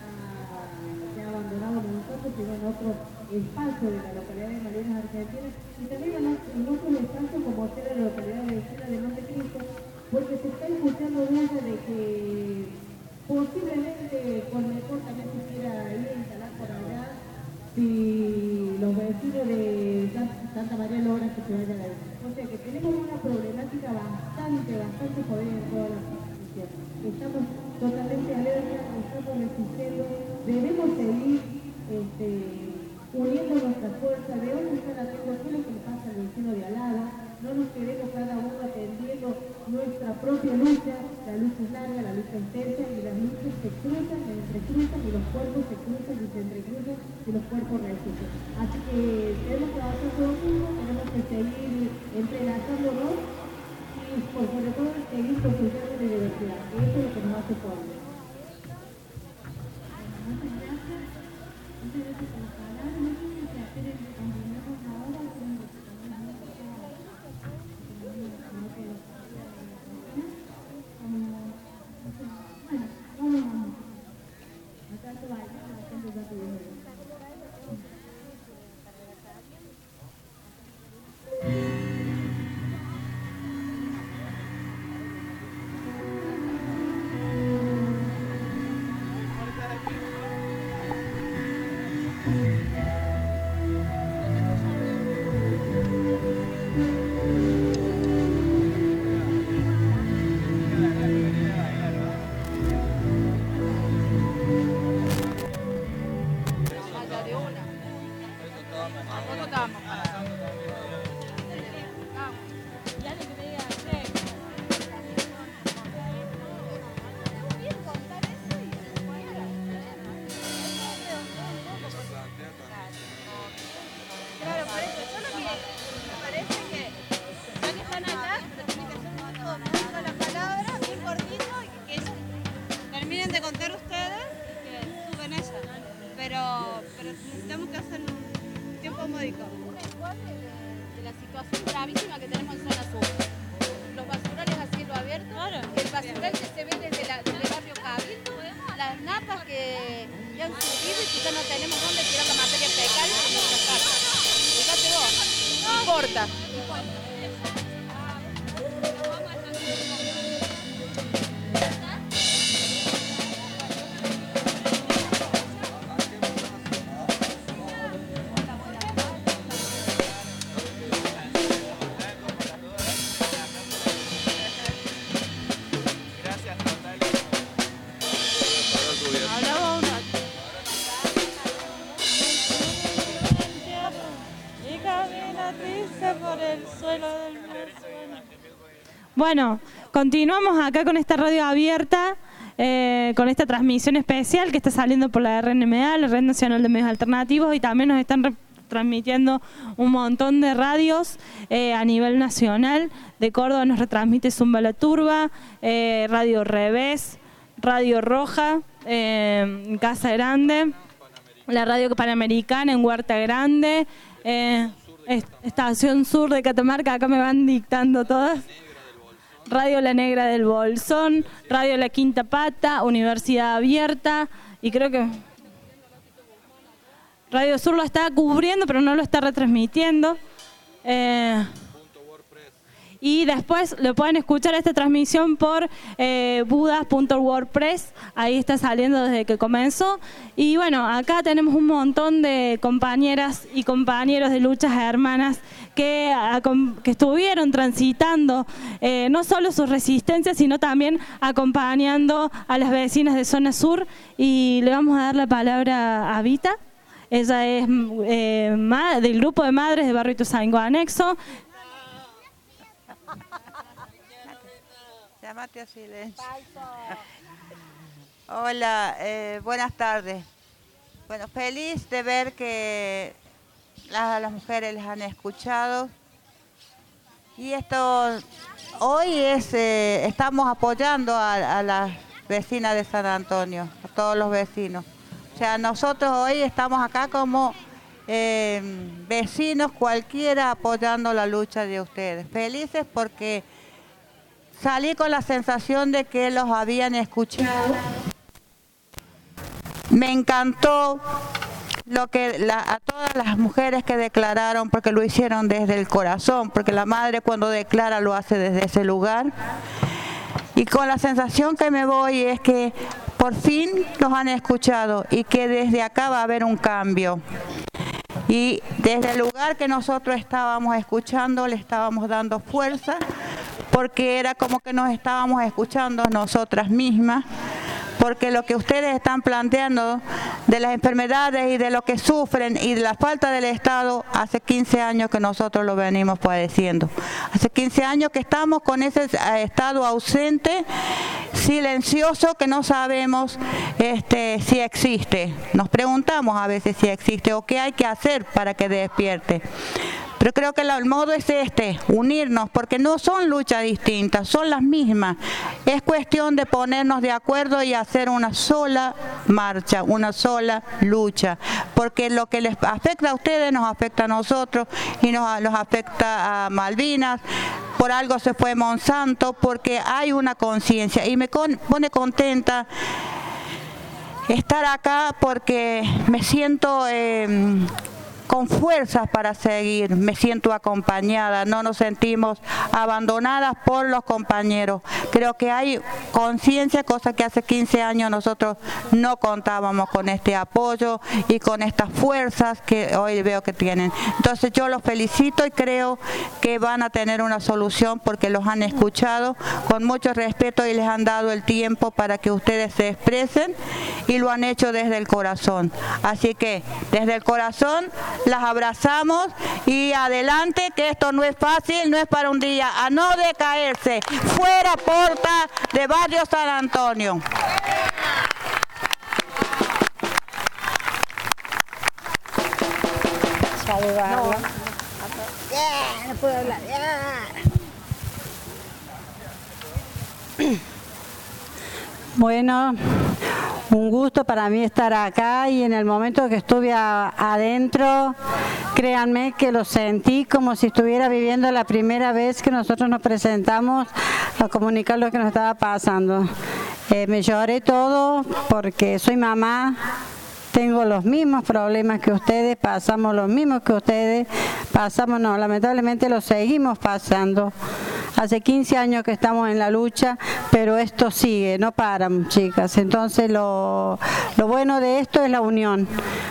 ha abandonado Monsanto, sino en otro espacio de la localidad de Malvinas, Argentina, y también en otros espacios como sea la localidad vecina de Montecristo, porque se está escuchando dudas de que posiblemente Colmecor también se quiera ir a instalar por allá, si los vecinos de Santa María logran que se vayan ahí. O sea que tenemos una problemática bastante jodida en todas las instituciones. Estamos totalmente alerta, estamos resistiendo, debemos seguir uniendo nuestras fuerzas, debemos estar atentos a qué es lo que le pasa al vecino de al lado, no nos quedemos cada uno atendiendo nuestra propia lucha, la lucha es larga, la lucha es intensa y las luchas se cruzan, se entrecruzan y los cuerpos se cruzan y se entrecruzan y los cuerpos resisten. Así que tenemos que avanzar todos juntos, tenemos que seguir entrelazándonos y por sobre todo seguir construyendo la diversidad, que eso es lo que nos hace fuertes. Muchas gracias por las palabras. No sé si hacer el continuamos ahora o tenemos que Bueno, continuamos acá con esta radio abierta, con esta transmisión especial que está saliendo por la RNMA, la Red Nacional de Medios Alternativos, y también nos están transmitiendo un montón de radios a nivel nacional. De Córdoba nos retransmite Zumba la Turba, Radio Revés, Radio Roja, en Casa Grande, la Radio Panamericana en Huerta Grande, Estación Sur de Catamarca, acá me van dictando todas. Radio La Negra del Bolsón, Radio La Quinta Pata, Universidad Abierta y creo que Radio Sur lo está cubriendo pero no lo está retransmitiendo. Y después lo pueden escuchar esta transmisión por budas.wordpress, ahí está saliendo desde que comenzó. Y bueno, acá tenemos un montón de compañeras y compañeros de luchas hermanas que estuvieron transitando no solo su resistencia, sino también acompañando a las vecinas de Zona Sur. Y le vamos a dar la palabra a Vita. Ella es del grupo de madres de Barrio Ituzaingó Anexo. Llámate a silencio. Hola, buenas tardes. Bueno, feliz de ver que las mujeres les han escuchado. Y esto, hoy estamos apoyando a las vecinas de San Antonio, a todos los vecinos. O sea, nosotros hoy estamos acá como vecinos cualquiera apoyando la lucha de ustedes. Felices porque salí con la sensación de que los habían escuchado. Me encantó a todas las mujeres que declararon, porque lo hicieron desde el corazón, porque la madre cuando declara lo hace desde ese lugar. Y con la sensación que me voy es que por fin los han escuchado y que desde acá va a haber un cambio. Y desde el lugar que nosotros estábamos escuchando, le estábamos dando fuerza, porque era como que nos estábamos escuchando nosotras mismas, porque lo que ustedes están planteando de las enfermedades y de lo que sufren y de la falta del Estado, hace 15 años que nosotros lo venimos padeciendo. Hace 15 años que estamos con ese Estado ausente, silencioso, que no sabemos si existe. Nos preguntamos a veces si existe o qué hay que hacer para que despierte. Pero creo que el modo es unirnos, porque no son luchas distintas, son las mismas. Es cuestión de ponernos de acuerdo y hacer una sola marcha, una sola lucha, porque lo que les afecta a ustedes nos afecta a nosotros y nos afecta a Malvinas. Por algo se fue Monsanto, porque hay una conciencia y me pone contenta estar acá porque me siento con fuerzas para seguir, me siento acompañada, no nos sentimos abandonadas por los compañeros. Creo que hay conciencia, cosa que hace 15 años nosotros no contábamos con este apoyo y con estas fuerzas que hoy veo que tienen. Entonces yo los felicito y creo que van a tener una solución porque los han escuchado con mucho respeto y les han dado el tiempo para que ustedes se expresen y lo han hecho desde el corazón. Así que desde el corazón las abrazamos y adelante, que esto no es fácil, no es para un día, a no decaerse. Fuera Porta de Barrio San Antonio. Saludarlo. No puedo hablar. Bueno, un gusto para mí estar acá y en el momento que estuve adentro, créanme que lo sentí como si estuviera viviendo la primera vez que nosotros nos presentamos a comunicar lo que nos estaba pasando. Me lloré todo porque soy mamá, tengo los mismos problemas que ustedes, pasamos los mismos que ustedes, no, lamentablemente lo seguimos pasando. Hace 15 años que estamos en la lucha, pero esto sigue, no para, chicas. Entonces lo bueno de esto es la unión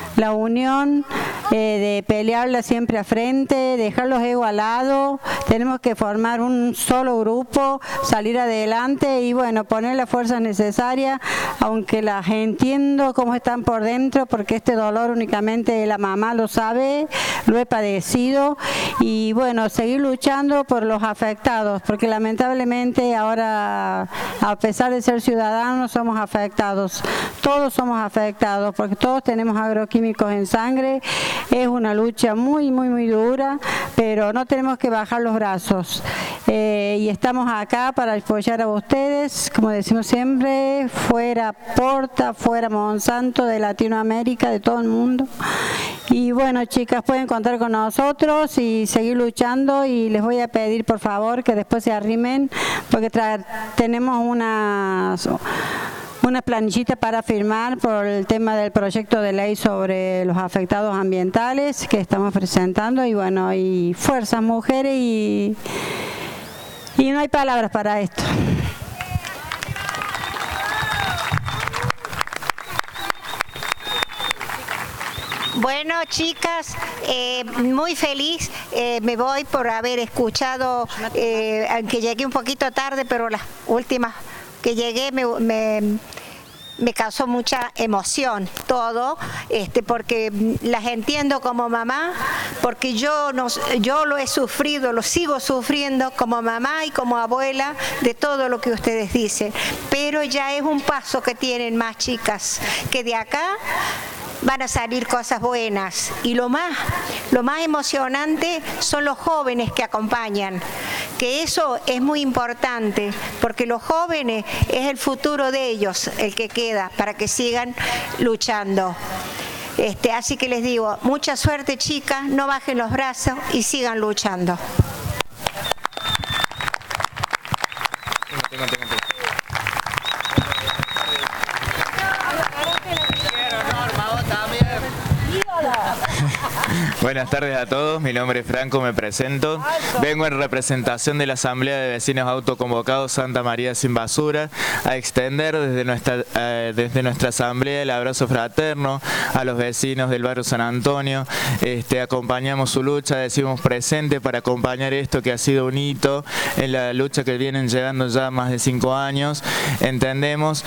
de pelearla siempre a frente, dejar los egos al lado. Tenemos que formar un solo grupo, salir adelante y bueno, poner las fuerzas necesarias, aunque las entiendo cómo están por dentro, porque este dolor únicamente la mamá lo sabe, lo he padecido, y bueno, seguir luchando por los afectados, porque lamentablemente ahora, a pesar de ser ciudadanos, somos afectados, todos somos afectados, porque todos tenemos agroquímicos en sangre. Es una lucha muy dura, pero no tenemos que bajar los brazos. Y estamos acá para apoyar a ustedes, como decimos siempre, fuera Porta, fuera Monsanto, de Latinoamérica, de todo el mundo. Y bueno, chicas, pueden contar con nosotros y seguir luchando, y les voy a pedir por favor que después se arrimen, porque tenemos una planillita para firmar por el tema del proyecto de ley sobre los afectados ambientales que estamos presentando. Y bueno, y fuerzas mujeres, y no hay palabras para esto. Bueno, chicas, muy feliz, me voy por haber escuchado, aunque llegué un poquito tarde, pero las últimas que llegué me causó mucha emoción todo, porque las entiendo como mamá, porque yo lo he sufrido, lo sigo sufriendo como mamá y como abuela de todo lo que ustedes dicen, pero ya es un paso que tienen más, chicas, que de acá van a salir cosas buenas, y lo más emocionante son los jóvenes que acompañan, que eso es muy importante, porque los jóvenes es el futuro de ellos el que queda para que sigan luchando. Así que les digo, mucha suerte, chicas, no bajen los brazos y sigan luchando. Buenas tardes a todos, mi nombre es Franco, me presento. Vengo en representación de la Asamblea de Vecinos Autoconvocados Santa María Sin Basura a extender desde nuestra asamblea el abrazo fraterno a los vecinos del barrio San Antonio. Acompañamos su lucha, decimos presente para acompañar esto que ha sido un hito en la lucha que vienen llevando ya más de 5 años. Entendemos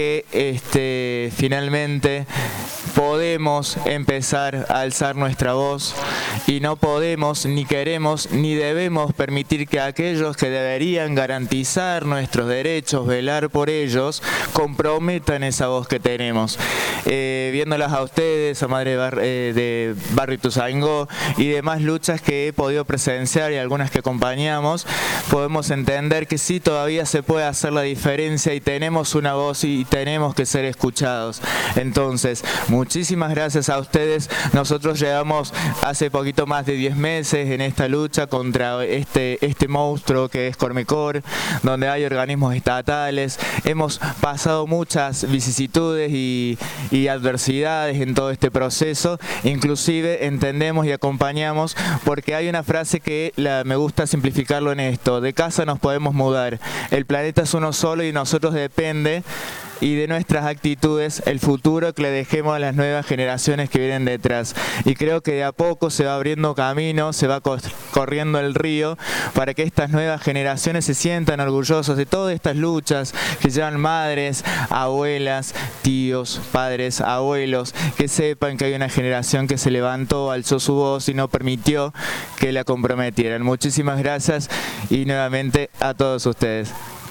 que finalmente podemos empezar a alzar nuestra voz, y no podemos, ni queremos, ni debemos permitir que aquellos que deberían garantizar nuestros derechos, velar por ellos, comprometan esa voz que tenemos. Viéndolas a ustedes, a Madre de Barrio Ituzaingó y demás luchas que he podido presenciar y algunas que acompañamos, podemos entender que sí, todavía se puede hacer la diferencia y tenemos una voz y tenemos que ser escuchados. Entonces, muchísimas gracias a ustedes. Nosotros llevamos hace poquito más de 10 meses en esta lucha contra este monstruo que es Cormecor, donde hay organismos estatales. Hemos pasado muchas vicisitudes y adversidades en todo este proceso. Inclusive entendemos y acompañamos, porque hay una frase que me gusta simplificarlo en esto: de casa nos podemos mudar, el planeta es uno solo y nosotros depende y de nuestras actitudes el futuro que le dejemos a las nuevas generaciones que vienen detrás. Y creo que de a poco se va abriendo camino, se va corriendo el río para que estas nuevas generaciones se sientan orgullosos de todas estas luchas que llevan madres, abuelas, tíos, padres, abuelos, que sepan que hay una generación que se levantó, alzó su voz y no permitió que la comprometieran. Muchísimas gracias y nuevamente a todos ustedes.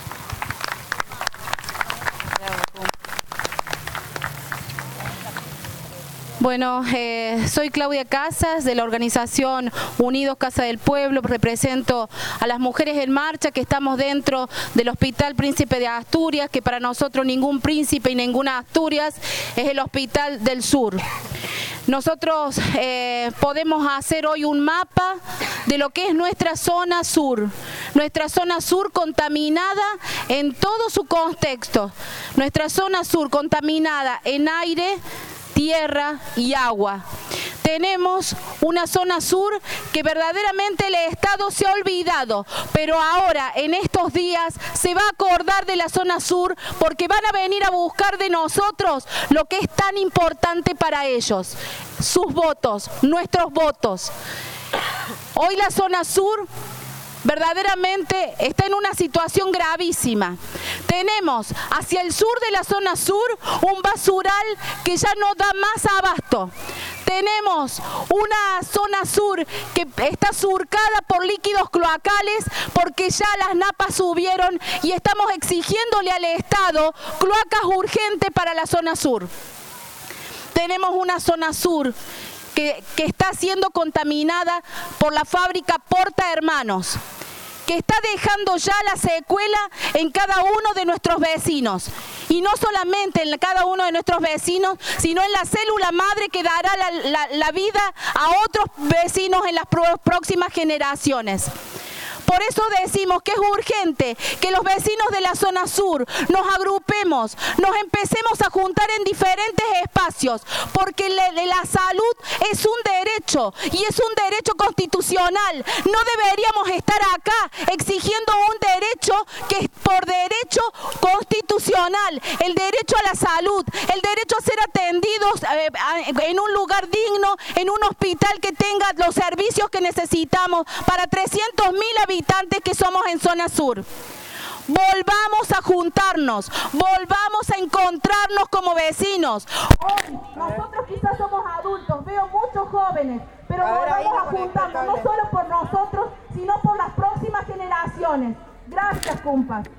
Bueno, soy Claudia Casas de la organización Unidos Casa del Pueblo, represento a las mujeres en marcha que estamos dentro del Hospital Príncipe de Asturias, que para nosotros ningún príncipe y ninguna Asturias es el Hospital del Sur. Nosotros podemos hacer hoy un mapa de lo que es nuestra zona sur contaminada en todo su contexto, nuestra zona sur contaminada en aire, tierra y agua. Tenemos una zona sur que verdaderamente el Estado se ha olvidado, pero ahora en estos días se va a acordar de la zona sur, porque van a venir a buscar de nosotros lo que es tan importante para ellos: sus votos, nuestros votos. Hoy la zona sur verdaderamente está en una situación gravísima. Tenemos hacia el sur de la zona sur un basural que ya no da más abasto. Tenemos una zona sur que está surcada por líquidos cloacales porque ya las napas subieron y estamos exigiéndole al Estado cloacas urgentes para la zona sur. Tenemos una zona sur que está siendo contaminada por la fábrica Porta Hermanos, que está dejando ya la secuela en cada uno de nuestros vecinos. Y no solamente en cada uno de nuestros vecinos, sino en la célula madre que dará la vida a otros vecinos en las próximas generaciones. Por eso decimos que es urgente que los vecinos de la zona sur nos agrupemos, nos empecemos a juntar en diferentes espacios, porque la salud es un derecho y es un derecho constitucional. No deberíamos estar acá exigiendo un derecho que es por derecho constitucional, el derecho a la salud, el derecho a ser atendidos en un lugar digno, en un hospital que tenga los servicios que necesitamos para 300.000 habitantes que somos en zona sur. Volvamos a juntarnos, volvamos a encontrarnos como vecinos. Hoy nosotros quizás somos adultos, veo muchos jóvenes, pero volvamos a juntarnos, no solo por nosotros, sino por las próximas generaciones. Gracias, compas.